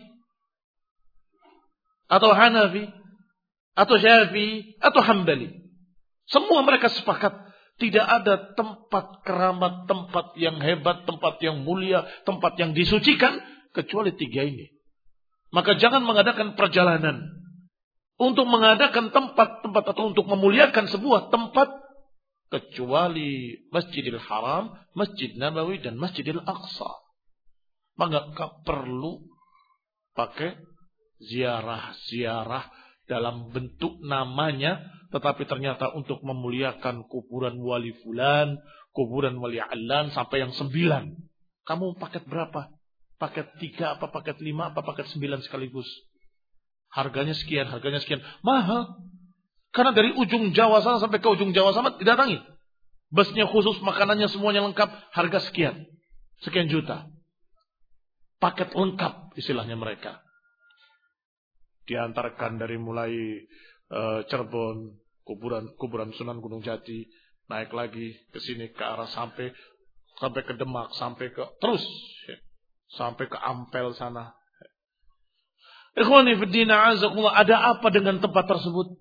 atau Hanafi atau Syafi'i atau Hambali. Semua mereka sepakat tidak ada tempat keramat, tempat yang hebat, tempat yang mulia, tempat yang disucikan kecuali tiga ini. Maka jangan mengadakan perjalanan untuk mengadakan tempat-tempat atau untuk memuliakan sebuah tempat kecuali Masjidil Haram, Masjid Nabawi dan Masjidil Aqsa. Maka perlu pakai ziarah-ziarah dalam bentuk namanya, tetapi ternyata untuk memuliakan kuburan wali fulan, kuburan wali alan sampai yang sembilan. Kamu paket berapa? Paket tiga apa paket lima apa paket sembilan sekaligus? Harganya sekian, harganya sekian. Mahal. Karena dari ujung Jawa sana sampai ke ujung Jawa sana didatangi. Busnya khusus, makanannya semuanya lengkap, harga sekian. Sekian juta. Paket lengkap istilahnya mereka. Diantarkan dari mulai uh, Cirebon, kuburan kuburan Sunan Gunung Jati, naik lagi ke sini ke arah sampai sampai ke Demak, sampai ke terus ya, sampai ke Ampel sana. Ikhwani fiddin a'azakumullah, ada apa dengan tempat tersebut?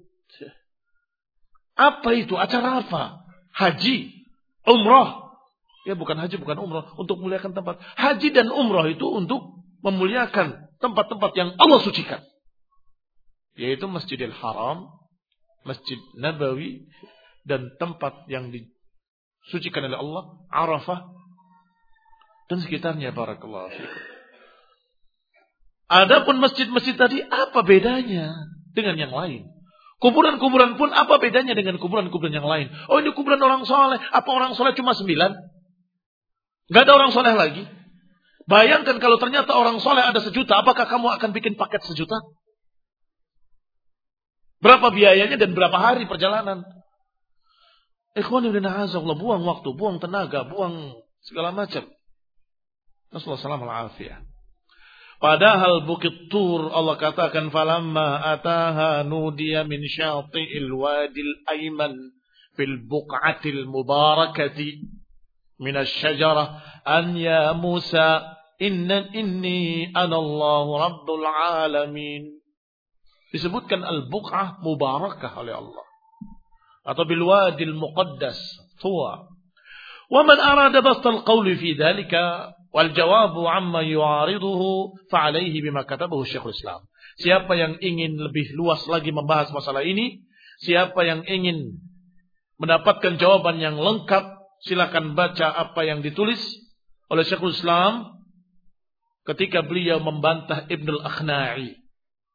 Apa itu? Acara apa? Haji, umrah. Ya bukan haji, bukan umrah, untuk memuliakan tempat. Haji dan umrah itu untuk memuliakan tempat-tempat yang Allah sucikan. Yaitu Masjidil Haram, Masjid Nabawi, dan tempat yang disucikan oleh Allah, Arafah, dan sekitarnya. Barakallahu fiikum. Adapun masjid-masjid tadi, apa bedanya dengan yang lain? Kuburan-kuburan pun apa bedanya dengan kuburan-kuburan yang lain? Oh, ini kuburan orang soleh. Apa orang soleh cuma sembilan? Gak ada orang soleh lagi. Bayangkan kalau ternyata orang soleh ada sejuta, apakah kamu akan bikin paket sejuta? Berapa biayanya dan berapa hari perjalanan? Ikhwan ibn a'azallah, buang waktu, buang tenaga, buang segala macam. Nasallallahu alaihi wasallam. Padahal Bukit Tur Allah katakan falamma ataha nudiya min syati'il wadil ayman fil buq'atil mubarakati min asy-syajarah an ya Musa inna inni ana Allahu rabbul alamin. Disebutkan al-buq'ah mubarakah oleh Allah. Atau bil wadil muqaddas, Tuwa. Wa man arada bastal qawli fi dhalika wal jawabu amma yu'ariduhu fa alayhi bima katabahu Syekhul Islam. Siapa yang ingin lebih luas lagi membahas masalah ini, siapa yang ingin mendapatkan jawaban yang lengkap, silakan baca apa yang ditulis oleh Syekhul Islam ketika beliau membantah Ibnul Akhna'i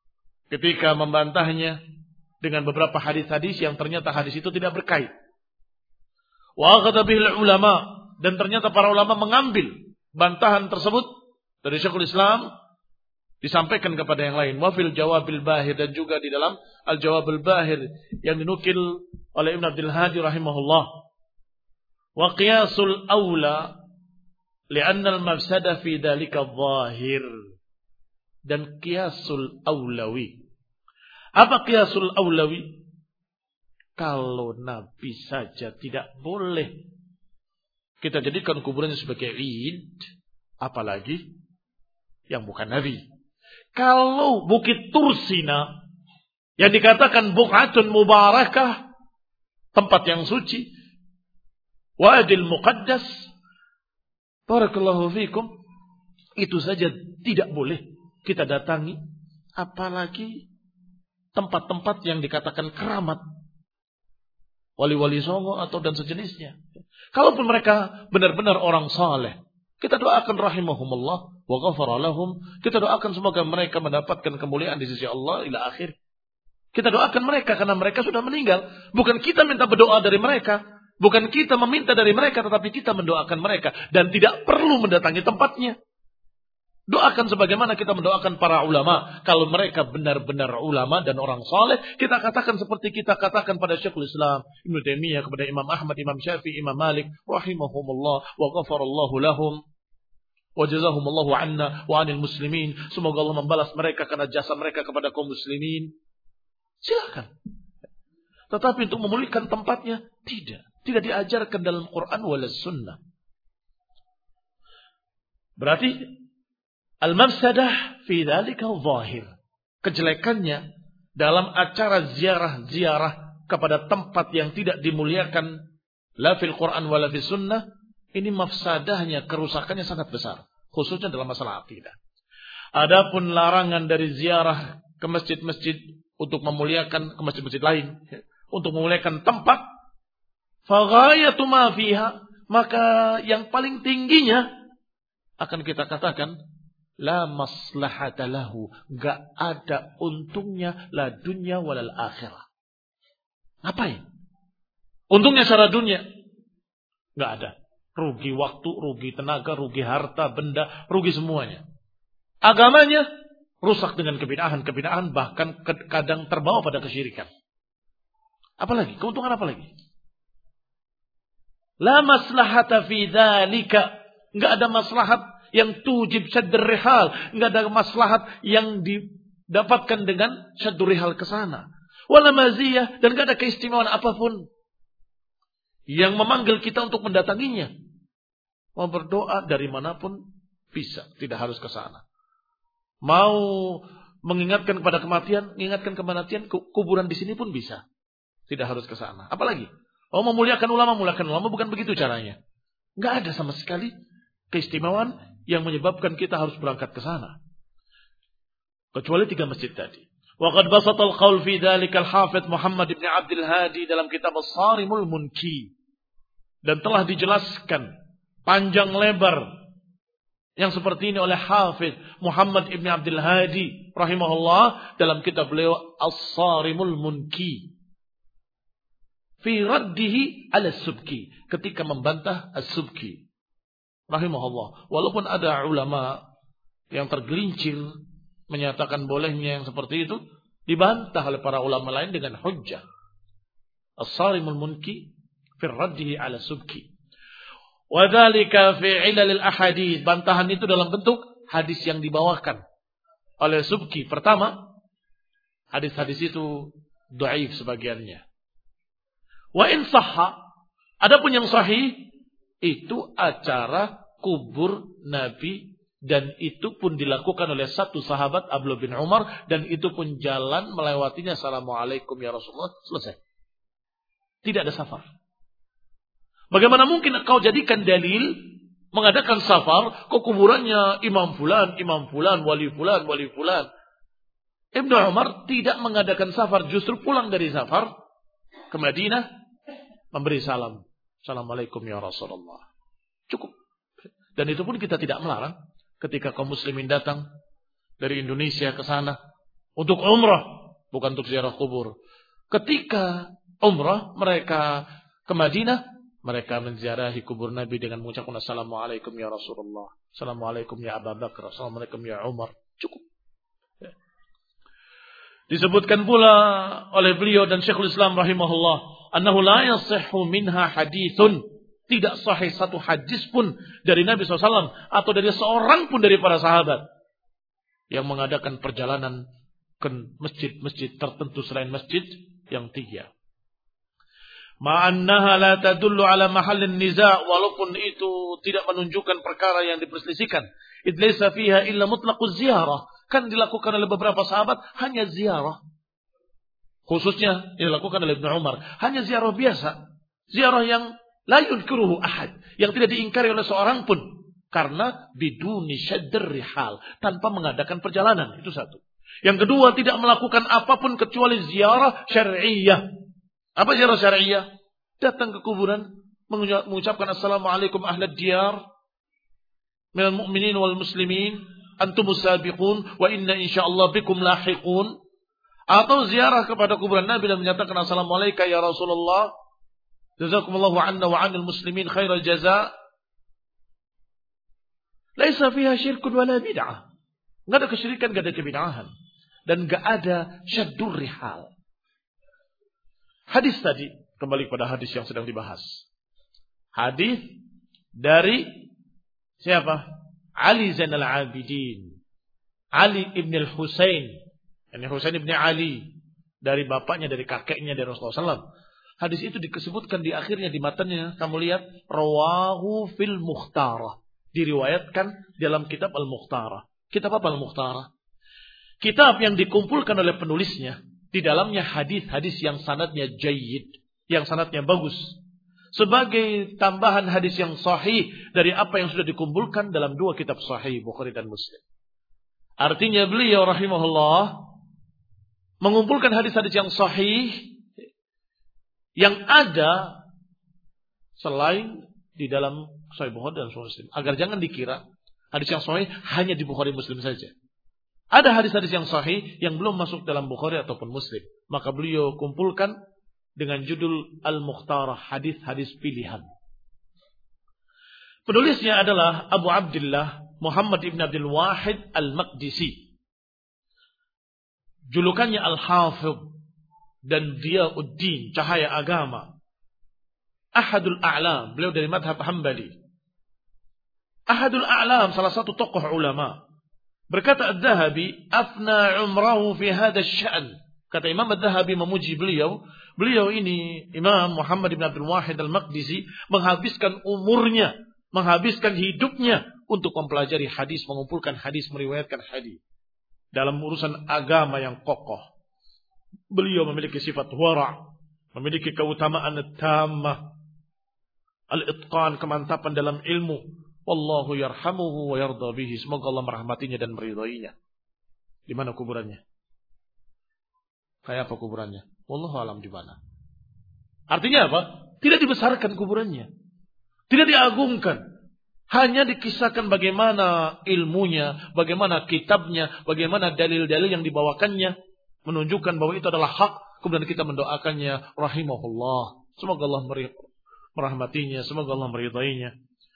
ketika membantahnya dengan beberapa hadis-hadis yang ternyata hadis itu tidak berkait. Wa akhadha bihil ulama, dan ternyata para ulama mengambil bantahan tersebut dari Syekhul Islam disampaikan kepada yang lain. Wa fil jawabil bahir, dan juga di dalam al jawabul bahir yang dinukil oleh Ibn Abdul Hadi rahimahullah. Wa qiyasul aula li'anna al mafsada fi dzalika zahir, dan qiyasul aulawi. Apa qiyasul aulawi? Kalau Nabi saja tidak boleh kita jadikan kuburannya sebagai id, apalagi yang bukan Nabi. Kalau Bukit Tursina yang dikatakan buq'atun mubarakah, tempat yang suci, wadil muqaddas, barakallahu fikum, itu saja tidak boleh kita datangi, apalagi tempat-tempat yang dikatakan keramat, wali-wali songo atau dan sejenisnya. Kalaupun mereka benar-benar orang saleh, kita doakan rahimahumullah wa ghafara lahum. Kita doakan semoga mereka mendapatkan kemuliaan di sisi Allah ila akhir. Kita doakan mereka karena mereka sudah meninggal. Bukan kita minta berdoa dari mereka, bukan kita meminta dari mereka, tetapi kita mendoakan mereka dan tidak perlu mendatangi tempatnya. Doakan sebagaimana kita mendoakan para ulama. Kalau mereka benar-benar ulama dan orang saleh, kita katakan seperti kita katakan pada Syekhul Islam Ibnu Taimiyah, kepada Imam Ahmad, Imam Syafi'i, Imam Malik rahimahumullah wa ghafarallahu lahum wa jazahumullahu anna wa anil muslimin. Semoga Allah membalas mereka karena jasa mereka kepada kaum muslimin. Silakan. Tetapi untuk memulihkan tempatnya tidak, tidak diajarkan dalam Quran wala sunnah. Berarti al-mafsadah fi dzalika zahir. Kejelekannya dalam acara ziarah-ziarah kepada tempat yang tidak dimuliakan la fil Quran wala fis sunnah, ini mafsadahnya, kerusakannya sangat besar, khususnya dalam masalah akidah. Adapun larangan dari ziarah ke masjid-masjid untuk memuliakan, ke masjid-masjid lain untuk memuliakan tempat, fa ghayatu ma fiha, maka yang paling tingginya akan kita katakan la maslahata lahu, gak ada untungnya la dunya walal akhirah. Ngapain? Untungnya secara dunia gak ada. Rugi waktu, rugi tenaga, rugi harta, benda, rugi semuanya. Agamanya rusak dengan kebid'ahan-kebid'ahan, bahkan kadang terbawa pada kesyirikan. Apalagi? Keuntungan apa lagi? La maslahata fi dzalika, gak ada maslahat yang tujib syaddur rihal, enggak ada maslahat yang didapatkan dengan syaddur rihal ke sana. Wala maziyah, dan enggak ada keistimewaan apapun yang memanggil kita untuk mendatanginya. Mau berdoa dari manapun bisa, tidak harus ke sana. Mau mengingatkan kepada kematian, mengingatkan kematian, kuburan di sini pun bisa. Tidak harus ke sana. Apalagi? Oh, memuliakan ulama, memuliakan ulama, bukan begitu caranya. Enggak ada sama sekali keistimewaan yang menyebabkan kita harus berangkat ke sana. Kecuali tiga masjid tadi. Wa qad basata al-qaul fi dzalika al-Hafidz Muhammad ibn Abdul Hadi dalam kitab As-Sarimul Munki. Dan telah dijelaskan panjang lebar yang seperti ini oleh Hafidz Muhammad ibn Abdul Hadi rahimahullah dalam kitab beliau As-Sarimul Munki. Fi raddihi ala Subki, ketika membantah As-Subki rahimahullah. Walaupun ada ulama yang tergelincir menyatakan bolehnya yang seperti itu, dibantah oleh para ulama lain dengan hujjah. As-Sarimul Munki fi raddihi ala Subki. Wa dzalika fi ilalil ahadits. Bantahan itu dalam bentuk hadis yang dibawakan oleh Subki. Pertama, hadis-hadis itu dhaif sebagiannya. Wa in sahha, adapun yang sahih itu acara kubur Nabi, dan itu pun dilakukan oleh satu sahabat Abdullah bin Umar, dan itu pun jalan melewatinya, assalamualaikum ya Rasulullah, selesai. Tidak ada safar. Bagaimana mungkin kau jadikan dalil mengadakan safar ke kuburannya Imam Fulan, Imam Fulan, Wali Fulan, Wali Fulan. Ibnu Umar tidak mengadakan safar, justru pulang dari safar ke Madinah memberi salam. Assalamualaikum ya Rasulullah. Cukup. Dan itu pun kita tidak melarang ketika kaum muslimin datang dari Indonesia ke sana Untuk umrah, bukan untuk ziarah kubur. Ketika umrah, mereka ke Madinah, mereka menziarahi kubur Nabi dengan mengucapkan Assalamualaikum ya Rasulullah, Assalamualaikum ya Abu Bakar, Assalamualaikum ya Umar. Cukup. Ya. Disebutkan pula oleh beliau dan Syekhul Islam rahimahullah, annahu la yasihhu minha hadithun. Tidak sahih satu hadis pun dari Nabi shallallahu alaihi wasallam atau dari seorang pun dari para sahabat yang mengadakan perjalanan ke masjid-masjid tertentu selain masjid yang tiga. Ma'annaha la tadullu ala mahallin niza', walaupun itu tidak menunjukkan perkara yang diperselisihkan. Id laysa fiha illa mutlaquz ziarah. Kan dilakukan oleh beberapa sahabat hanya ziarah. Khususnya dilakukan oleh Ibnu Umar, hanya ziarah biasa. Ziarah yang la yunkiruhu ahad, yang tidak diingkari oleh seorang pun, karena biduni syadr rihal, tanpa mengadakan perjalanan. Itu satu. Yang kedua, tidak melakukan apapun kecuali ziarah syar'iyyah. Apa ziarah syar'iyyah? Datang ke kuburan, mengucapkan Assalamualaikum ahlad diyar minal mu'minin wal muslimin, antumus sabiqun wa inna insyaallah bikum lahiqun. Atau ziarah kepada kuburan Nabi dan menyatakan Assalamualaikum ya Rasulullah, jazakumullahu anna wa 'anil muslimin khairal jaza. Laisa fiha syirkun wala bid'ah. Enggak ada kesyirikan, enggak ada kebid'ahan, dan enggak ada syaddur rihal. Hadis tadi, kembali pada hadis yang sedang dibahas. Hadis dari siapa? Ali Zainal Abidin, Ali ibn al-Husain, yani Husain ibn Ali, dari bapaknya, dari kakeknya, dari Rasulullah shallallahu alaihi wasallam. Hadis itu disebutkan di akhirnya, di matanya, kamu lihat, rawahu fil Mukhtarah, diriwayatkan dalam kitab Al-Mukhtarah. Kitab apa Al-Mukhtarah? Kitab yang dikumpulkan oleh penulisnya, di dalamnya hadis-hadis yang sanadnya jayyid, yang sanadnya bagus, sebagai tambahan hadis yang sahih dari apa yang sudah dikumpulkan dalam dua kitab sahih, Bukhari dan Muslim. Artinya beliau rahimahullah mengumpulkan hadis-hadis yang sahih yang ada selain di dalam Sahih Bukhari dan Sahih Muslim, agar jangan dikira hadis yang sahih hanya di Bukhari Muslim saja. Ada hadis-hadis yang sahih yang belum masuk dalam Bukhari ataupun Muslim, maka beliau kumpulkan dengan judul Al-Mukhtarah, hadis-hadis pilihan. Penulisnya adalah Abu Abdullah Muhammad ibn Abdul Wahid Al-Maqdisi. Julukannya Al-Hafidh dan Diyauddin, cahaya agama. Ahadul A'lam, beliau dari madhab Hambali. Ahadul A'lam, salah satu tokoh ulama. Berkata Adz-Dzahabi, afna umrahu fi hadha asy-sya'n. Kata Imam Adz-Dzahabi memuji beliau, beliau ini Imam Muhammad bin Abdul Wahid Al-Maqdisi menghabiskan umurnya, menghabiskan hidupnya untuk mempelajari hadis, mengumpulkan hadis, meriwayatkan hadis dalam urusan agama yang kokoh. Beliau memiliki sifat wara', memiliki keutamaan tammah, al-itqan, kemantapan dalam ilmu. Wallahu yarhamuhu wa yarda bihi. Semoga Allah merahmatinya dan meridainya. Di mana kuburannya? Kayak apa kuburannya? Wallahu alam di mana. Artinya apa? Tidak dibesarkan kuburannya, tidak diagungkan. Hanya dikisahkan bagaimana ilmunya, bagaimana kitabnya, bagaimana dalil-dalil yang dibawakannya, menunjukkan bahwa itu adalah hak. Kemudian kita mendoakannya rahimahullah, semoga Allah merahmatinya, semoga Allah meridainya.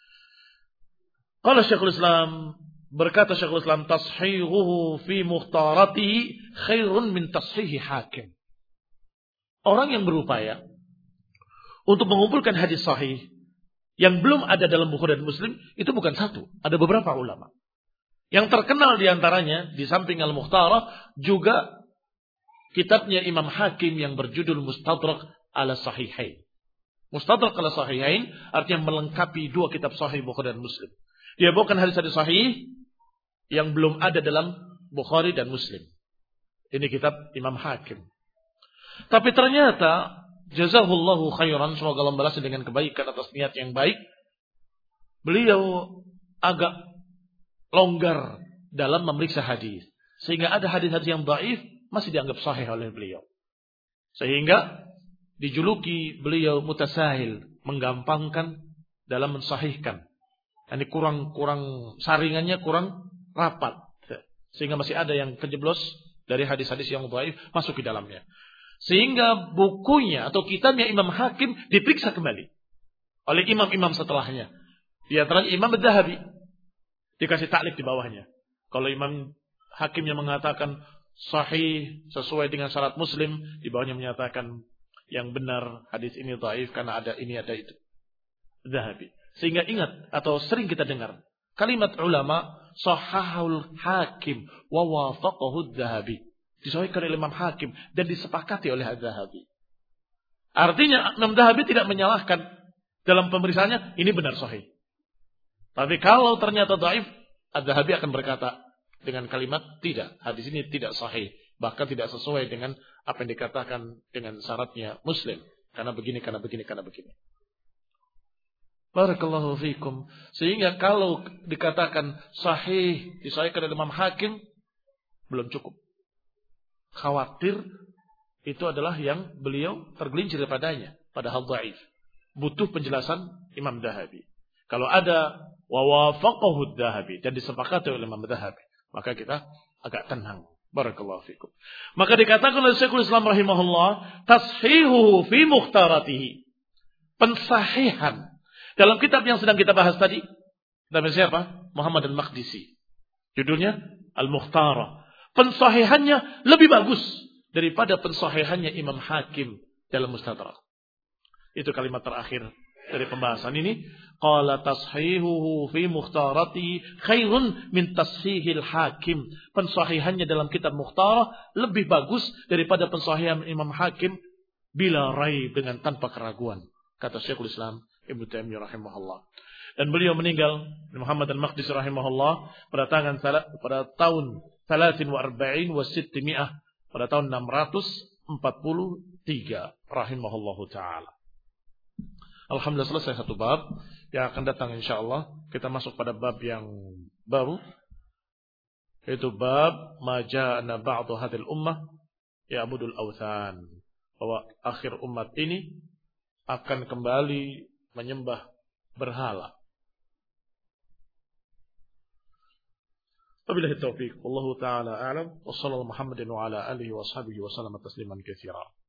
Qala Syekhul Islam, berkata Syekhul Islam, tashihuhu fi mukhtaratihi khairun min tashihi hakim. Orang yang berupaya untuk mengumpulkan hadis sahih yang belum ada dalam Bukhari dan Muslim, itu bukan satu, ada beberapa ulama. Yang terkenal diantaranya, di samping Al-Mukhtarah, juga kitabnya Imam Hakim yang berjudul Mustadrak ala Sahihain. Mustadrak ala Sahihain artinya melengkapi dua kitab sahih Bukhari dan Muslim. Dia bawakan hadis-hadis sahih yang belum ada dalam Bukhari dan Muslim. Ini kitab Imam Hakim. Tapi ternyata jazahullahu khairan, semoga Allah membalasnya dengan kebaikan atas niat yang baik. Beliau agak longgar dalam memeriksa hadis, sehingga ada hadis-hadis yang dhaif masih dianggap sahih oleh beliau. Sehingga dijuluki beliau mutasahil, menggampangkan dalam mensahihkan. Ini kurang kurang saringannya kurang rapat, sehingga masih ada yang kejeblos dari hadis-hadis yang dhaif masuk di dalamnya. Sehingga bukunya atau kitabnya Imam Hakim diperiksa kembali oleh imam-imam setelahnya. Di antaranya Imam Adz-Dzahabi. Dikasih taklif di bawahnya. Kalau Imam Hakimnya mengatakan sahih sesuai dengan syarat Muslim, di bawahnya menyatakan yang benar hadis ini dhaif karena ada ini ada itu. Adz-Dzahabi. Sehingga ingat atau sering kita dengar kalimat ulama sahahul Hakim wa wafaqahu Adz-Dzahabi. Disahihkan oleh Imam Hakim dan disepakati oleh Adz-Dzahabi. Artinya Imam Adz-Dzahabi tidak menyalahkan dalam pemeriksaannya ini benar sahih. Tapi kalau ternyata dhaif, Adz-Dzahabi akan berkata dengan kalimat tidak, hadis ini tidak sahih, bahkan tidak sesuai dengan apa yang dikatakan dengan syaratnya Muslim, karena begini, karena begini, karena begini. Barakallahu fikum. Sehingga kalau dikatakan sahih disahihkan oleh Imam Hakim belum cukup. Khawatir itu adalah yang beliau tergelincir daripadanya, padahal dhaif. Butuh penjelasan Imam Adz-Dzahabi. Kalau ada wa wafaqahu Adz-Dzahabi dan disepakati oleh Imam Adz-Dzahabi, maka kita agak tenang. Barakallahu fikum. Maka dikatakan oleh Syekhul Islam rahimahullah, tashihuhu fi mukhtaratihi. Pensahihan dalam kitab yang sedang kita bahas tadi, kitab siapa? Muhammad al-Maqdisi. Judulnya Al-Mukhtarah. Pensahihannya lebih bagus daripada pensahihannya Imam Hakim dalam Mustadrak. Itu kalimat terakhir dari pembahasan ini. Qala tashihuhu fi mukhtarati khairun min tashihil Hakim. Pensahihannya dalam kitab Mukhtarah lebih bagus daripada pensahihan Imam Hakim bila raib, dengan tanpa keraguan, kata Syekhul Islam Ibnu Taimiyah rahimahullah. Dan beliau meninggal Muhammad al-Maqdisi rahimahullah pada tangan pada tahun tiga puluh arba'in wa sittimiyah, pada tahun enam ratus empat puluh tiga rahimahullahu taala. Alhamdulillah selesai satu bab. Yang akan datang insyaallah kita masuk pada bab yang baru, yaitu bab maja'ana ba'du hadhil ummah ya'budul awthan, bahwa akhir umat ini akan kembali menyembah berhala. Wabillahi taufiq. Wallahu taala a'lam. Wassallallahu Muhammadin wa ala alihi wa sahbihi wa sallama tasliman katsiran.